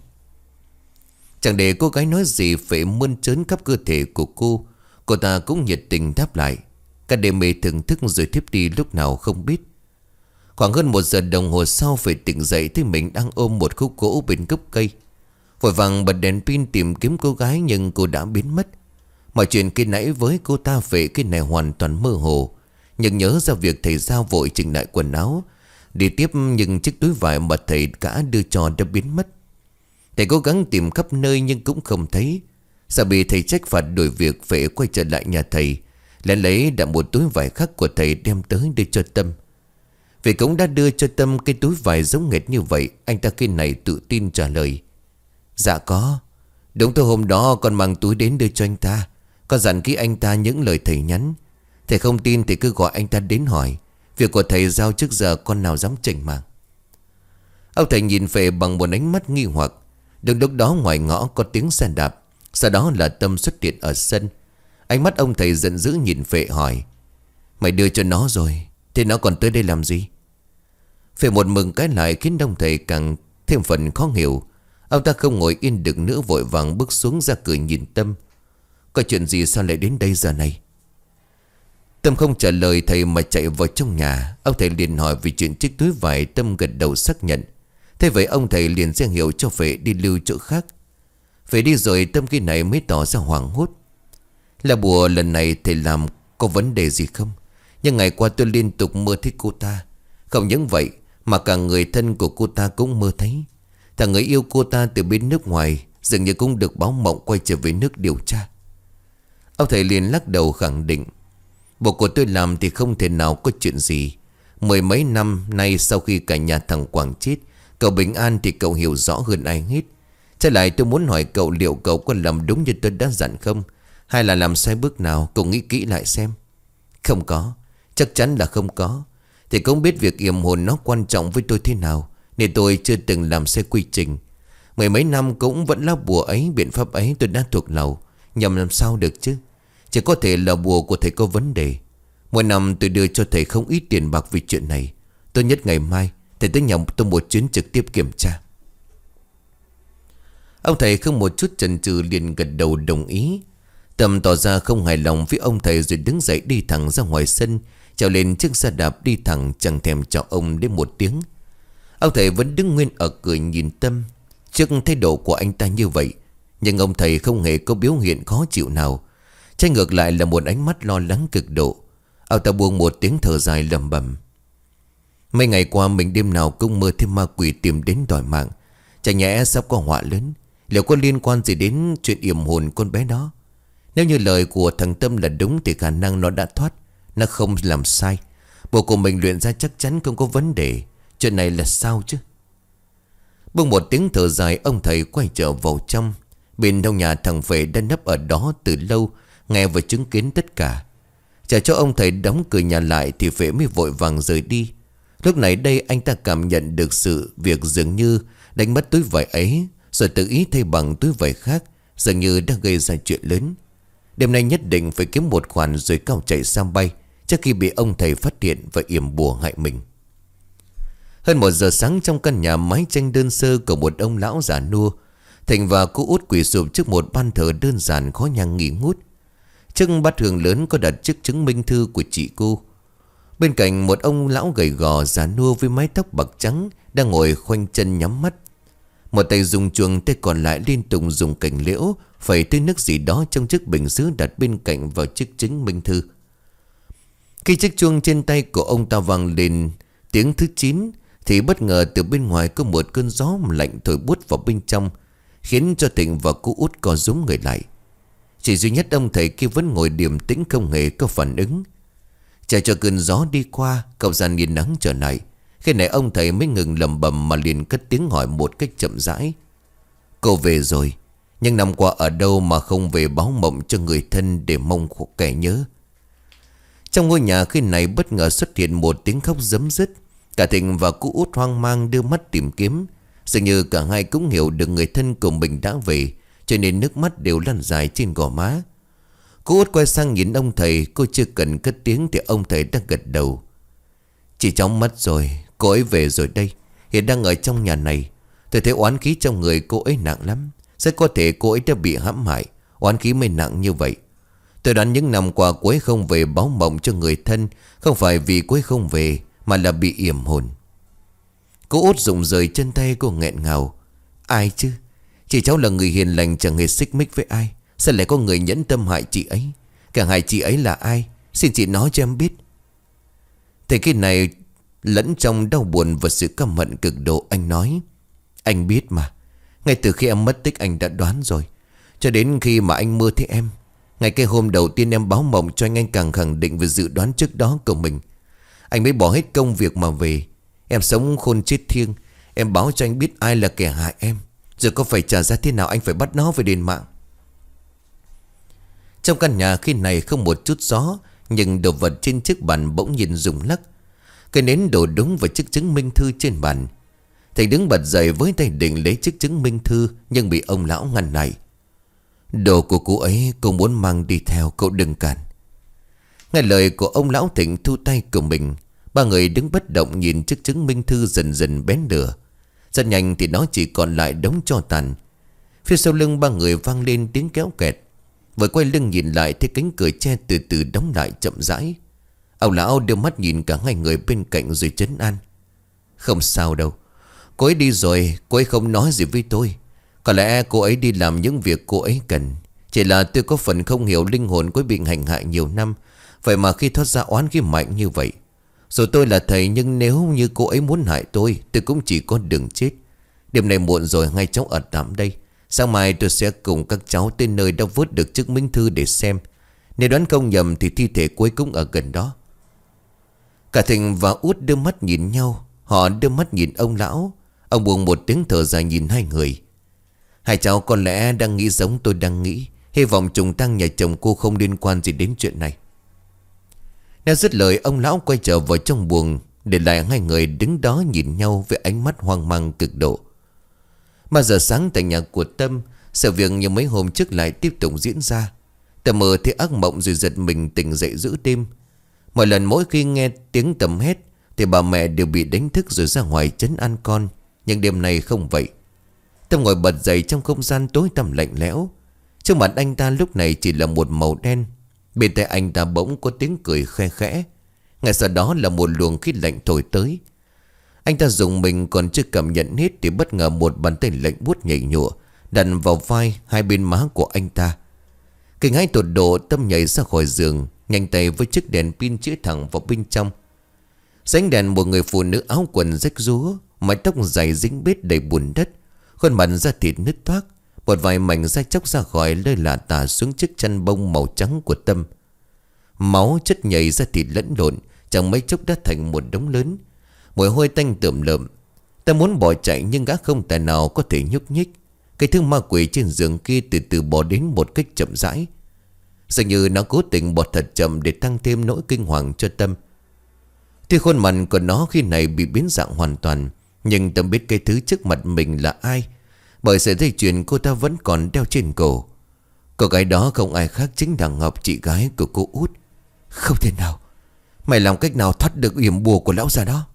Chẳng để cô gái nói gì, Phệ mơn trớn khắp cơ thể của cô. Cô ta cũng nhiệt tình đáp lại. Cả đêm mê thưởng thức rồi thiếp đi lúc nào không biết. Khoảng hơn 1 giờ đồng hồ sau, Phệ tỉnh dậy thấy mình đang ôm một khúc gỗ bên gốc cây. Vội vàng bật đèn pin tìm kiếm cô gái, nhưng cô đã biến mất. Mọi chuyện khi nãy với cô ta Phệ cái này hoàn toàn mơ hồ. Nhưng nhớ ra việc thầy Giao vội chỉnh lại quần áo đi tiếp, nhưng chiếc túi vải mà thầy cả đưa cho đã biến mất. Thầy cố gắng tìm khắp nơi nhưng cũng không thấy. Sợ bị thầy trách phạt đuổi việc, Phệ quay trở lại nhà thầy, lén lấy đã một túi vải khác của thầy đem tới đưa cho Tâm. Vì cũng đã đưa cho Tâm cái túi vải giống nghệt như vậy. Anh ta khi này tự tin trả lời: "Dạ có. Đúng thôi, hôm đó con mang túi đến đưa cho anh ta. Con dặn kỹ anh ta những lời thầy nhắn. Thầy không tin thì cứ gọi anh ta đến hỏi. Việc của thầy Giao trước giờ con nào dám chỉnh mà." Ông thầy nhìn Phệ bằng một ánh mắt nghi hoặc. Đúng lúc đó ngoài ngõ có tiếng xe đạp. Sau đó là Tâm xuất hiện ở sân. Ánh mắt ông thầy giận dữ nhìn Phệ hỏi: "Mày đưa cho nó rồi, thế nó còn tới đây làm gì?" Phệ một mừng cái lại khiến ông thầy càng thêm phần khó hiểu. Ông ta không ngồi yên được nữa, vội vàng bước xuống ra cửa nhìn Tâm: "Có chuyện gì sao lại đến đây giờ này?" Tâm không trả lời thầy mà chạy vào trong nhà. Ông thầy liền hỏi về chuyện chiếc túi vải. Tâm gật đầu xác nhận. Thế vậy ông thầy liền ra hiệu cho Phệ đi lưu chỗ khác. Phệ đi rồi, Tâm khi này mới tỏ ra hoảng hốt: "Là bùa lần này thầy làm có vấn đề gì không? Nhưng ngày qua tôi liên tục mơ thấy cô ta. Không những vậy mà cả người thân của cô ta cũng mơ thấy. Thằng người yêu cô ta từ bên nước ngoài dường như cũng được báo mộng quay trở về nước điều tra." Ông thầy liền lắc đầu khẳng định: "Bộ của tôi làm thì không thể nào có chuyện gì. Mười mấy năm nay sau khi cả nhà thằng Quảng chết, cậu bình an thì cậu hiểu rõ hơn ai hết. Trái lại tôi muốn hỏi cậu liệu cậu có làm đúng như tôi đã dặn không? Hay là làm sai bước nào, cậu nghĩ kỹ lại xem." "Không có, chắc chắn là không có. Thì cũng biết việc yểm hồn nó quan trọng với tôi thế nào, nên tôi chưa từng làm sai quy trình. Mười mấy năm cũng vẫn lá bùa ấy, biện pháp ấy tôi đã thuộc lòng. Nhầm làm sao được chứ? Chỉ có thể là bùa của thầy có vấn đề. Mỗi năm tôi đưa cho thầy không ít tiền bạc vì chuyện này. Tốt nhất ngày mai thầy tới nhà tôi một chuyến trực tiếp kiểm tra." Ông thầy không một chút chần chừ liền gật đầu đồng ý. Tâm tỏ ra không hài lòng với ông thầy rồi đứng dậy đi thẳng ra ngoài sân, trèo lên chiếc xe đạp đi thẳng, chẳng thèm chào ông đến một tiếng. Ông thầy vẫn đứng nguyên ở cửa nhìn Tâm. Trước thái độ của anh ta như vậy, nhưng ông thầy không hề có biểu hiện khó chịu nào. Trái ngược lại là một ánh mắt lo lắng cực độ. Ông ta buông một tiếng thở dài lẩm bẩm: "Mấy ngày qua mình đêm nào cũng mơ thêm ma quỷ tìm đến đòi mạng. Chả nhẽ sắp có họa lớn. Liệu có liên quan gì đến chuyện yểm hồn con bé đó? Nếu như lời của thằng Tâm là đúng thì khả năng nó đã thoát. Nó không làm sai. Bộ của mình luyện ra chắc chắn không có vấn đề. Chuyện này là sao chứ? Buông một tiếng thở dài, ông thầy quay trở vào trong. Bên trong nhà thằng Phệ đã nấp ở đó từ lâu, nghe và chứng kiến tất cả. Chờ cho ông thầy đóng cửa nhà lại thì Phệ mới vội vàng rời đi. Lúc này đây anh ta cảm nhận được sự việc dường như đánh mất túi vải ấy, rồi tự ý thay bằng túi vải khác, dường như đã gây ra chuyện lớn. Đêm nay nhất định phải kiếm một khoản rồi cao chạy sang bay, trước khi bị ông thầy phát hiện và yểm bùa hại mình. Hơn 1 giờ sáng, trong căn nhà mái tranh đơn sơ của một ông lão già nua, Thịnh và cô út quỳ sụp trước một ban thờ đơn giản khó nhang nghi ngút. Trước bát hương lớn có đặt chiếc chứng minh thư của chị cô. Bên cạnh một ông lão gầy gò già nua với mái tóc bạc trắng đang ngồi khoanh chân nhắm mắt. Một tay dùng chuông, tay còn lại liên tục dùng cành liễu phẩy tưới nước gì đó trong chiếc bình sứ đặt bên cạnh vào chiếc chứng minh thư. Khi chiếc chuông trên tay của ông ta vang lên tiếng thứ 9 thì bất ngờ từ bên ngoài có một cơn gió lạnh thổi buốt vào bên trong, khiến cho Thịnh và cô út co rúm người lại. Chỉ duy nhất ông thầy kia vẫn ngồi điềm tĩnh không hề có phản ứng. Chờ cho cơn gió đi qua, cậu già nhìn nắng trở lại. Khi này ông thầy mới ngừng lầm bầm mà liền cất tiếng hỏi một cách chậm rãi: "Cô về rồi, nhưng năm qua ở đâu mà không về báo mộng cho người thân để mong kẻ nhớ?" Trong ngôi nhà khi này bất ngờ xuất hiện một tiếng khóc rấm rứt. Cả Thịnh và cô út hoang mang đưa mắt tìm kiếm. Dường như cả hai cũng hiểu được người thân của mình đã về, cho nên nước mắt đều lăn dài trên gò má. Cô út quay sang nhìn ông thầy, cô chưa cần cất tiếng thì ông thầy đã gật đầu: "Chị cháu mất rồi, cô ấy về rồi đây, hiện đang ở trong nhà này. Tôi thấy oán khí trong người cô ấy nặng lắm. Rất có thể cô ấy đã bị hãm hại, oán khí mới nặng như vậy. Tôi đoán những năm qua cô ấy không về báo mộng cho người thân, không phải vì cô ấy không về, mà là bị yểm hồn." Cô út rụng rời chân tay, cô nghẹn ngào: "Ai chứ? Chị cháu là người hiền lành, chẳng hề xích mích với ai. Sao lại có người nhẫn tâm hại chị ấy? Cả hại chị ấy là ai? Xin chị nói cho em biết." Thì cái này lẫn trong đau buồn và sự căm hận cực độ, anh nói: "Anh biết mà. Ngay từ khi em mất tích anh đã đoán rồi. Cho đến khi mà anh mơ thấy em, ngay cái hôm đầu tiên em báo mộng cho anh càng khẳng định về dự đoán trước đó của mình. Anh mới bỏ hết công việc mà về. Em sống khôn chết thiêng. Em báo cho anh biết ai là kẻ hại em. Giờ có phải trả giá thế nào anh phải bắt nó về đền mạng." Trong căn nhà khi này không một chút gió, nhưng đồ vật trên chiếc bàn bỗng nhiên rung lắc. Cái nến đổ đúng vào chiếc chứng minh thư trên bàn. Thầy đứng bật dậy với tay định lấy chiếc chứng minh thư, nhưng bị ông lão ngăn lại: "Đồ của cô ấy cô muốn mang đi theo, cậu đừng cản." Nghe lời của ông lão, Thịnh thu tay của mình. Ba người đứng bất động nhìn chiếc chứng minh thư dần dần bén lửa. Rất nhanh thì nó chỉ còn lại đống tro tàn. Phía sau lưng ba người vang lên tiếng kéo kẹt. Vừa quay lưng nhìn lại thấy cánh cửa tre từ từ đóng lại chậm rãi. Ông lão đưa mắt nhìn cả hai người bên cạnh rồi trấn an: "Không sao đâu. Cô ấy đi rồi, cô ấy không nói gì với tôi. Có lẽ cô ấy đi làm những việc cô ấy cần. Chỉ là tôi có phần không hiểu linh hồn cô ấy bị hành hại nhiều năm, vậy mà khi thoát ra oán khí mạnh như vậy. Rồi tôi là thầy, nhưng nếu như cô ấy muốn hại tôi cũng chỉ có đường chết. Đêm nay muộn rồi, hai cháu ở tạm đây. Sáng mai tôi sẽ cùng các cháu tới nơi đã vớt được chứng minh thư để xem. Nếu đoán không nhầm thì thi thể cô ấy cũng ở gần đó." Cả Thịnh và út đưa mắt nhìn nhau. Họ đưa mắt nhìn ông lão. Ông buông một tiếng thở dài nhìn hai người: "Hai cháu có lẽ đang nghĩ giống tôi đang nghĩ. Hy vọng trùng tang nhà chồng cô không liên quan gì đến chuyện này." Đã dứt lời, ông lão quay trở vào trong buồng, để lại hai người đứng đó nhìn nhau với ánh mắt hoang mang cực độ. 3 giờ sáng tại nhà của Tâm, sự việc như mấy hôm trước lại tiếp tục diễn ra. Tâm mơ thấy ác mộng rồi giật mình tỉnh dậy giữa đêm. Mỗi lần mỗi khi nghe tiếng Tâm hét thì bà mẹ đều bị đánh thức rồi ra ngoài trấn an con. Nhưng đêm nay không vậy. Tâm ngồi bật dậy trong không gian tối tăm lạnh lẽo. Trước mặt anh ta lúc này chỉ là một màu đen. Bên tai anh ta bỗng có tiếng cười khe khẽ. Ngay sau đó là một luồng khí lạnh thổi tới. Anh ta dùng mình còn chưa cảm nhận hết thì bất ngờ một bàn tay lạnh buốt nhảy nhụa đặt vào vai hai bên má của anh ta. Kinh hãi tột độ, Tâm nhảy ra khỏi giường, nhanh tay với chiếc đèn pin chĩa thẳng vào bên trong. Dưới đèn một người phụ nữ áo quần rách rúa, mái tóc dài dính bết đầy bùn đất, khuôn mặt da thịt nứt toác, một vài mảnh da chóc ra khỏi lơi lả tả xuống chiếc chăn bông màu trắng của Tâm. Máu chất nhầy ra thịt lẫn lộn, Chẳng mấy chốc đã thành một đống lớn, mùi hôi tanh tởm lợm. Ta muốn bỏ chạy nhưng gã không tài nào có thể nhúc nhích. Cái thứ ma quỷ trên giường kia từ từ bò đến một cách chậm rãi. Dường như nó cố tình bò thật chậm để tăng thêm nỗi kinh hoàng cho Tâm. Tuy khuôn mặt của nó khi này bị biến dạng hoàn toàn, nhưng Tâm biết cái thứ trước mặt mình là ai, bởi sợi dây chuyền cô ta vẫn còn đeo trên cổ. Cô gái đó không ai khác chính là Ngọc, chị gái của cô út. Không thể nào. Mày làm cách nào thoát được yểm bùa của lão già đó?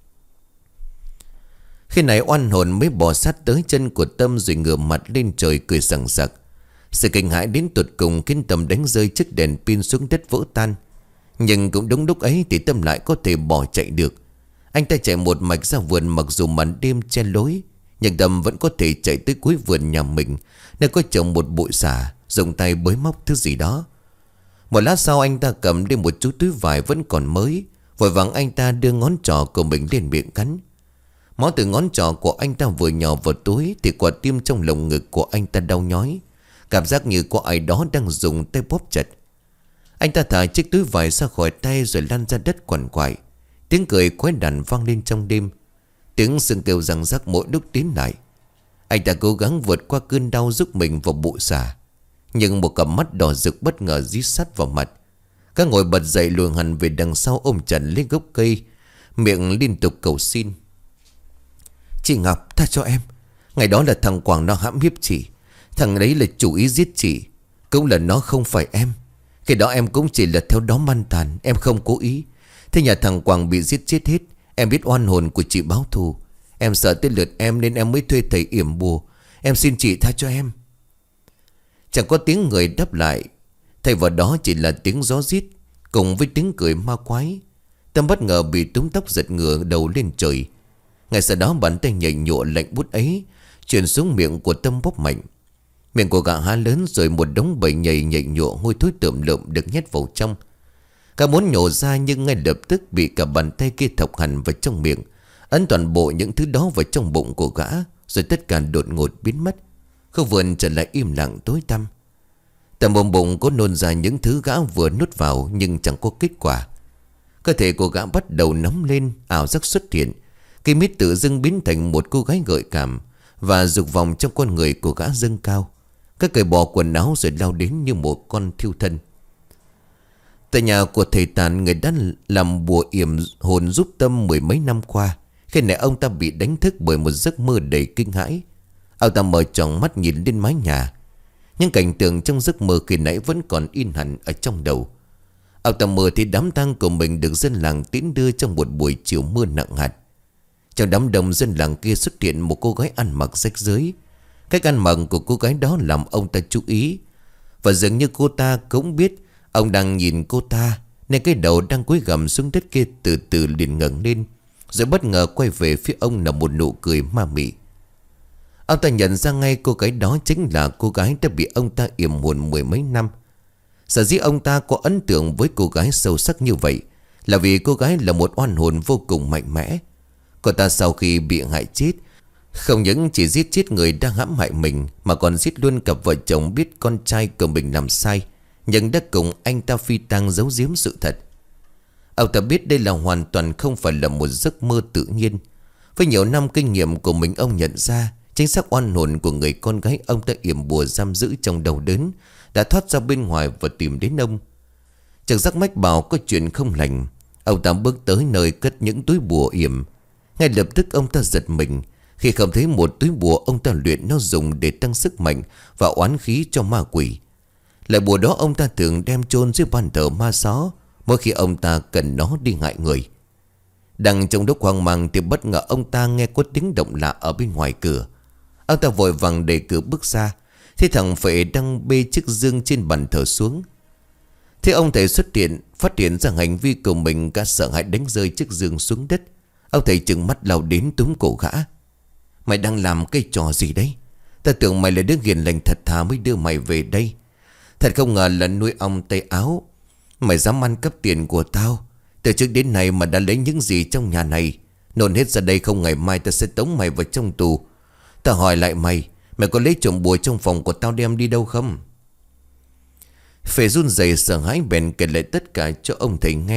Khi này oan hồn mới bò sát tới chân của Tâm rồi ngửa mặt lên trời cười sằng sặc. Sự kinh hãi đến tột cùng khiến Tâm đánh rơi chiếc đèn pin xuống đất vỡ tan. Nhưng cũng đúng lúc ấy thì Tâm lại có thể bỏ chạy được. Anh ta chạy một mạch ra vườn, mặc dù màn đêm che lối, nhưng Tâm vẫn có thể chạy tới cuối vườn nhà mình, nơi có trồng một bụi xả, dùng tay bới móc thứ gì đó. Một lát sau anh ta cầm lên một chú túi vải vẫn còn mới. Vội vàng anh ta đưa ngón trỏ của mình lên miệng cắn. Máu từ ngón trỏ của anh ta vừa nhỏ vào túi thì quả tim trong lồng ngực của anh ta đau nhói. Cảm giác như có ai đó đang dùng tay bóp chặt. Anh ta thả chiếc túi vải ra khỏi tay rồi lăn ra đất quằn quại. Tiếng cười quái đản vang lên trong đêm. Tiếng xương kêu răng rắc mỗi lúc tiến lại. Anh ta cố gắng vượt qua cơn đau giúp mình vào bụi xả. Nhưng một cặp mắt đỏ rực bất ngờ dí sát vào mặt. Các ngồi bật dậy lùi hẳn về đằng sau, ôm chặt lên gốc cây, miệng liên tục cầu xin. Chị Ngọc, tha cho em. Ngày đó là thằng Quảng nó hãm hiếp chị. Thằng ấy là chủ ý giết chị. Cũng là nó, không phải em. Khi đó em cũng chỉ là theo đó man tàn, em không cố ý. Thế nhà thằng Quảng bị giết chết hết. Em biết oan hồn của chị báo thù. Em sợ tới lượt em nên em mới thuê thầy yểm bùa. Em xin chị tha cho em. Chẳng có tiếng người đáp lại. Thay vào đó chỉ là tiếng gió rít cùng với tiếng cười ma quái. Tâm bất ngờ bị túm tóc giật ngửa đầu lên trời. Ngay sau đó bàn tay nhảy nhụa lạnh bút ấy chuyển xuống miệng của Tâm bóp mạnh. Miệng của gã há lớn rồi một đống bầy nhảy nhụa hôi thối tởm lợm được nhét vào trong. Gã muốn nhổ ra nhưng ngay lập tức bị cả bàn tay kia thọc hẳn vào trong miệng, ấn toàn bộ những thứ đó vào trong bụng của gã, rồi tất cả đột ngột biến mất. Khu vườn trở lại im lặng tối tăm. Tầm bụng bụng có nôn ra những thứ gã vừa nuốt vào nhưng chẳng có kết quả. Cơ thể của gã bắt đầu nóng lên, ảo giác xuất hiện. Cây mít tự dưng biến thành một cô gái gợi cảm, và dục vọng trong con người của gã dâng cao. Các cởi bỏ quần áo rồi lao đến như một con thiêu thân. Tại nhà của thầy Tàn, người đã làm bùa yểm hồn giúp Tâm 10 mấy năm qua. Khi nãy ông ta bị đánh thức bởi một giấc mơ đầy kinh hãi. Ông ta mở tròn mắt nhìn lên mái nhà. Nhưng cảnh tượng trong giấc mơ khi nãy vẫn còn in hẳn ở trong đầu. Ông ta mơ thì đám tang của mình được dân làng tiễn đưa trong một buổi chiều mưa nặng hạt. Trong đám đông dân làng kia xuất hiện một cô gái ăn mặc rách rưới. Cách ăn mặc của cô gái đó làm ông ta chú ý. Và dường như cô ta cũng biết ông đang nhìn cô ta, nên cái đầu đang cúi gằm xuống đất kia từ từ liền ngẩng lên, rồi bất ngờ quay về phía ông là một nụ cười ma mị. Ông ta nhận ra ngay cô gái đó chính là cô gái đã bị ông ta yểm hồn 10 mấy năm. Sở dĩ ông ta có ấn tượng với cô gái sâu sắc như vậy là vì cô gái là một oan hồn vô cùng mạnh mẽ. Cô ta sau khi bị hại chết, không những chỉ giết chết người đang hãm hại mình, mà còn giết luôn cặp vợ chồng biết con trai của mình làm sai, nhưng đã cùng anh ta phi tang giấu giếm sự thật. Ông ta biết đây là hoàn toàn không phải là một giấc mơ tự nhiên. Với nhiều năm kinh nghiệm của mình, ông nhận ra chính xác oan hồn của người con gái ông ta yểm bùa giam giữ trong đau đớn đã thoát ra bên ngoài và tìm đến ông. Trực giác mách bảo có chuyện không lành. Ông ta bước tới nơi cất những túi bùa yểm. Ngay lập tức ông ta giật mình khi không thấy một túi bùa ông ta luyện nó dùng để tăng sức mạnh và oán khí cho ma quỷ. Loại bùa đó ông ta thường đem chôn dưới bàn thờ ma xó mỗi khi ông ta cần nó đi hại người. Đang trong lúc hoang mang thì bất ngờ ông ta nghe có tiếng động lạ ở bên ngoài cửa. Ông ta vội vàng đẩy cửa bước ra, thì thằng Phệ đang bê chiếc dương trên bàn thờ xuống. Thế ông thầy xuất hiện, phát hiện ra hành vi của mình, cả sợ hãi đánh rơi chiếc dương xuống đất. Ông thầy trừng mắt lao đến túm cổ gã. Mày đang làm cái trò gì đấy? Ta tưởng mày là đứa hiền lành thật thà mới đưa mày về đây. Thật không ngờ là nuôi ong tay áo. Mày dám ăn cắp tiền của tao. Từ trước đến nay mà đã lấy những gì trong nhà này. Nôn hết ra đây không ngày mai ta sẽ tống mày vào trong tù. Ta hỏi lại mày, mày có lấy trộm bùa trong phòng của tao đem đi đâu không? Phệ run rẩy sợ hãi bèn kể lại tất cả cho ông thầy nghe.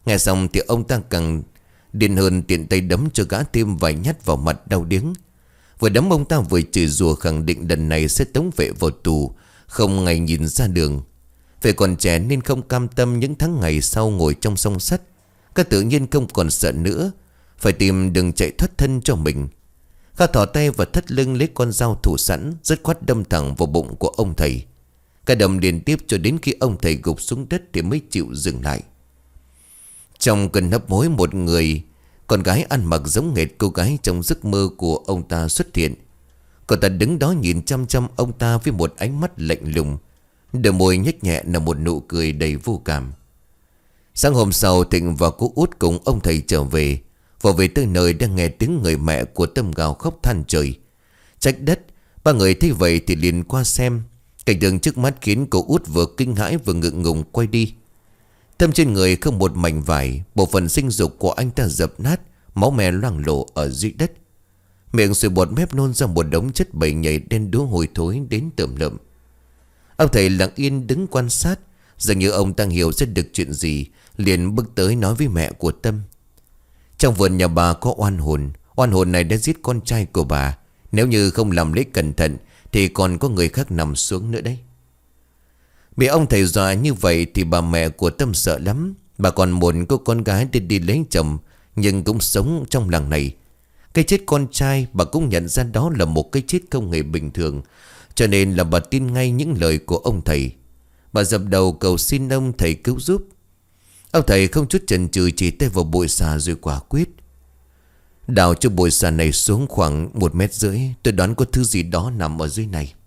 Nghe xong thì ông ta càng điên hơn, tiện tay đấm cho gã thêm vài nhát vào mặt đau điếng. Vừa đấm ông ta vừa chửi rủa, khẳng định lần này sẽ tống Vệ vào tù, không ngày nhìn ra đường. Vệ còn trẻ nên không cam tâm những tháng ngày sau ngồi trong song sắt. Gã tự nhiên không còn sợ nữa, phải tìm đường chạy thoát thân cho mình. Gã thò tay vào thắt lưng lấy con dao thủ sẵn, dứt khoát đâm thẳng vào bụng của ông thầy. Gã đâm liên tiếp cho đến khi ông thầy gục xuống đất thì mới chịu dừng lại. Trong cơn hấp hối, một người con gái ăn mặc giống nghệt cô gái trong giấc mơ của ông ta xuất hiện. Cô ta đứng đó nhìn chăm chăm ông ta với một ánh mắt lạnh lùng, đôi môi nhếch nhẹ là một nụ cười đầy vô cảm. Sáng hôm sau, Thịnh và cô Út cùng ông thầy trở về. Vào về tới nơi đang nghe tiếng người mẹ của Tâm gào khóc than trời trách đất. Ba người thấy vậy thì liền qua xem. Cảnh tượng trước mắt khiến cô Út vừa kinh hãi vừa ngượng ngùng quay đi. Tâm trên người không một mảnh vải, bộ phận sinh dục của anh ta dập nát, máu me loang lổ ở dưới đất. Miệng sùi bọt mép nôn ra một đống chất bầy nhầy đen đúa hôi thối đến tởm lợm. Ông thầy lặng yên đứng quan sát, dường như ông ta hiểu rất được chuyện gì, liền bước tới nói với mẹ của Tâm. Trong vườn nhà bà có oan hồn này đã giết con trai của bà. Nếu như không làm lễ cẩn thận thì còn có người khác nằm xuống nữa đấy. Bị ông thầy dọa như vậy thì bà mẹ của Tâm sợ lắm. Bà còn muốn cô con gái đi lấy chồng, nhưng cũng sống trong làng này. Cái chết con trai bà cũng nhận ra đó là một cái chết không hề bình thường, cho nên là bà tin ngay những lời của ông thầy. Bà dập đầu cầu xin ông thầy cứu giúp. Ông thầy không chút chần chừ chỉ tay vào bụi xà rồi quả quyết: đào cho bụi xà này xuống khoảng 1,5 mét. Tôi đoán có thứ gì đó nằm ở dưới này.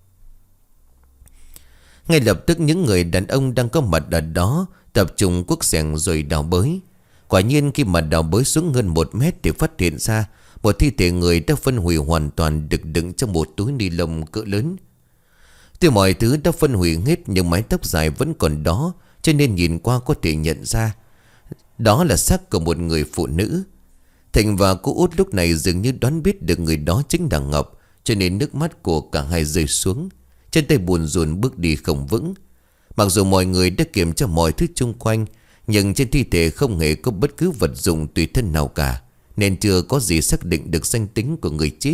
Ngay lập tức những người đàn ông đang có mặt ở đó tập trung cuốc xẻng rồi đào bới. Quả nhiên khi mà đào bới xuống hơn 1 mét thì phát hiện ra một thi thể người đã phân hủy hoàn toàn, được đựng trong một túi ni lông cỡ lớn. Tuy mọi thứ đã phân hủy hết nhưng mái tóc dài vẫn còn đó, cho nên nhìn qua có thể nhận ra đó là xác của một người phụ nữ. Thịnh và cô Út lúc này dường như đoán biết được người đó chính là Ngọc, cho nên nước mắt của cả hai rơi xuống. Chân tay buồn rùn bước đi không vững. Mặc dù mọi người đã kiểm tra mọi thứ xung quanh, nhưng trên thi thể không hề có bất cứ vật dụng tùy thân nào cả, nên chưa có gì xác định được danh tính của người chết.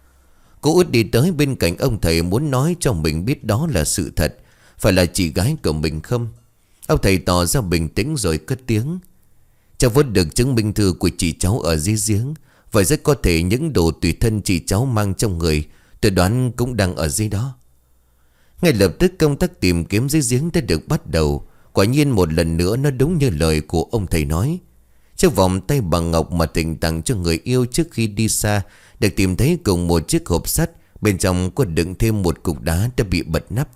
Cô Út đi tới bên cạnh ông thầy muốn nói cho mình biết đó là sự thật, phải là chị gái của mình không. Ông thầy tỏ ra bình tĩnh rồi cất tiếng: cháu vớt được chứng minh thư của chị cháu ở dưới giếng. Vậy rất có thể những đồ tùy thân chị cháu mang trong người, tôi đoán cũng đang ở dưới đó. Ngay lập tức công tác tìm kiếm dưới giếng đã được bắt đầu. Quả nhiên một lần nữa nó đúng như lời của ông thầy nói. Chiếc vòng tay bằng ngọc mà Thịnh tặng cho người yêu trước khi đi xa được tìm thấy cùng một chiếc hộp sắt, bên trong có đựng thêm một cục đá đã bị bật nắp.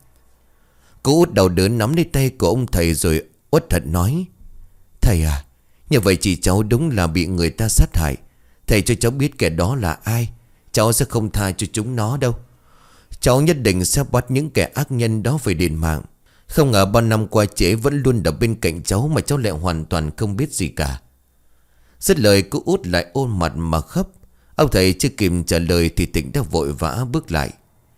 Cô Út đau đớn nắm lấy tay của ông thầy rồi uất hận nói: thầy à, như vậy chị cháu đúng là bị người ta sát hại. Thầy cho cháu biết kẻ đó là ai. Cháu sẽ không tha cho chúng nó đâu. Cháu nhất định sẽ bắt những kẻ ác nhân đó về đền mạng. Không ngờ 3 năm qua chế vẫn luôn ở bên cạnh cháu mà cháu lại hoàn toàn không biết gì cả. Dứt lời cô Út lại ôm mặt mà khóc. Ông thầy chưa kịp trả lời thì Thịnh đã vội vã bước lại.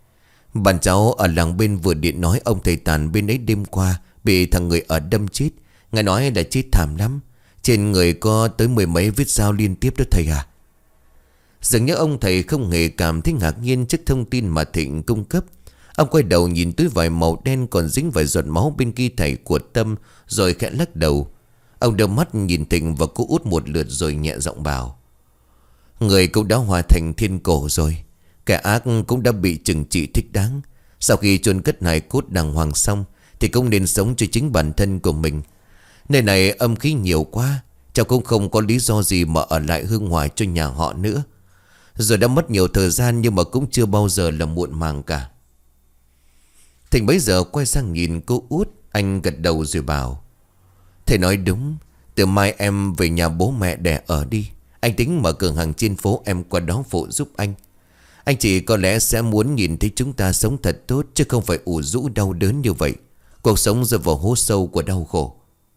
Bạn cháu ở làng bên vừa điện nói ông thầy Tàn bên ấy đêm qua bị thằng người ở đâm chết. Nghe nói là chết thảm lắm. Trên người có tới 10 mấy vết dao liên tiếp đó thầy à. Dường như ông thầy không hề cảm thấy ngạc nhiên trước thông tin mà Thịnh cung cấp. Ông quay đầu nhìn túi vải màu đen còn dính vài giọt máu bên kia thầy của Tâm, rồi khẽ lắc đầu. Ông đưa mắt nhìn Thịnh và cô Út một lượt rồi nhẹ giọng bảo: người cũng đã hòa thành thiên cổ rồi. Kẻ ác cũng đã bị trừng trị thích đáng. Sau khi chôn cất hài cốt đàng hoàng xong thì cũng nên sống cho chính bản thân của mình. Nơi này âm khí nhiều quá, cháu cũng không có lý do gì mà ở lại hương hỏa cho nhà họ nữa. Rồi đã mất nhiều thời gian nhưng mà cũng chưa bao giờ là muộn màng cả. Thịnh bấy giờ quay sang nhìn cô Út. Anh gật đầu rồi bảo: thầy nói đúng. Từ mai em về nhà bố mẹ đẻ ở đi. Anh tính mở cửa hàng trên phố, em qua đó phụ giúp anh. Anh chị có lẽ sẽ muốn nhìn thấy chúng ta sống thật tốt, chứ không phải ủ rũ đau đớn như vậy. Cuộc sống rơi vào hố sâu của đau khổ.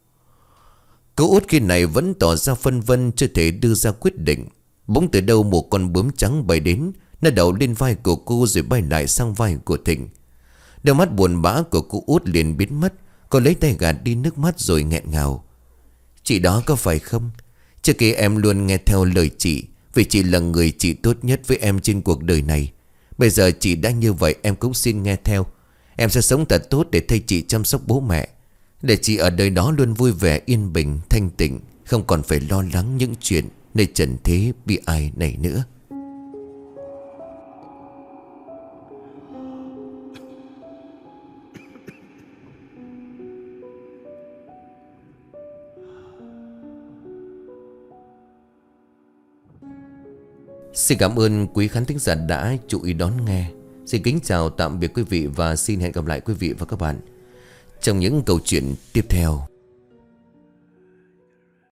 Cô Út khi này vẫn tỏ ra phân vân, chưa thể đưa ra quyết định. Bỗng từ đâu một con bướm trắng bay đến. Nó đậu lên vai của cô rồi bay lại sang vai của Thịnh. Đôi mắt buồn bã của cô Út liền biến mất. Cô lấy tay gạt đi nước mắt rồi nghẹn ngào: Chị đó có phải không? Trước kia em luôn nghe theo lời chị, vì chị là người chị tốt nhất với em trên cuộc đời này. Bây giờ chị đã như vậy, em cũng xin nghe theo. Em sẽ sống thật tốt để thay chị chăm sóc bố mẹ, để chị ở đời đó luôn vui vẻ, yên bình, thanh tịnh, không còn phải lo lắng những chuyện nơi trần thế bi ai này nữa. Xin cảm ơn quý khán thính giả đã chú ý đón nghe. Xin kính chào tạm biệt quý vị và xin hẹn gặp lại quý vị và các bạn trong những câu chuyện tiếp theo.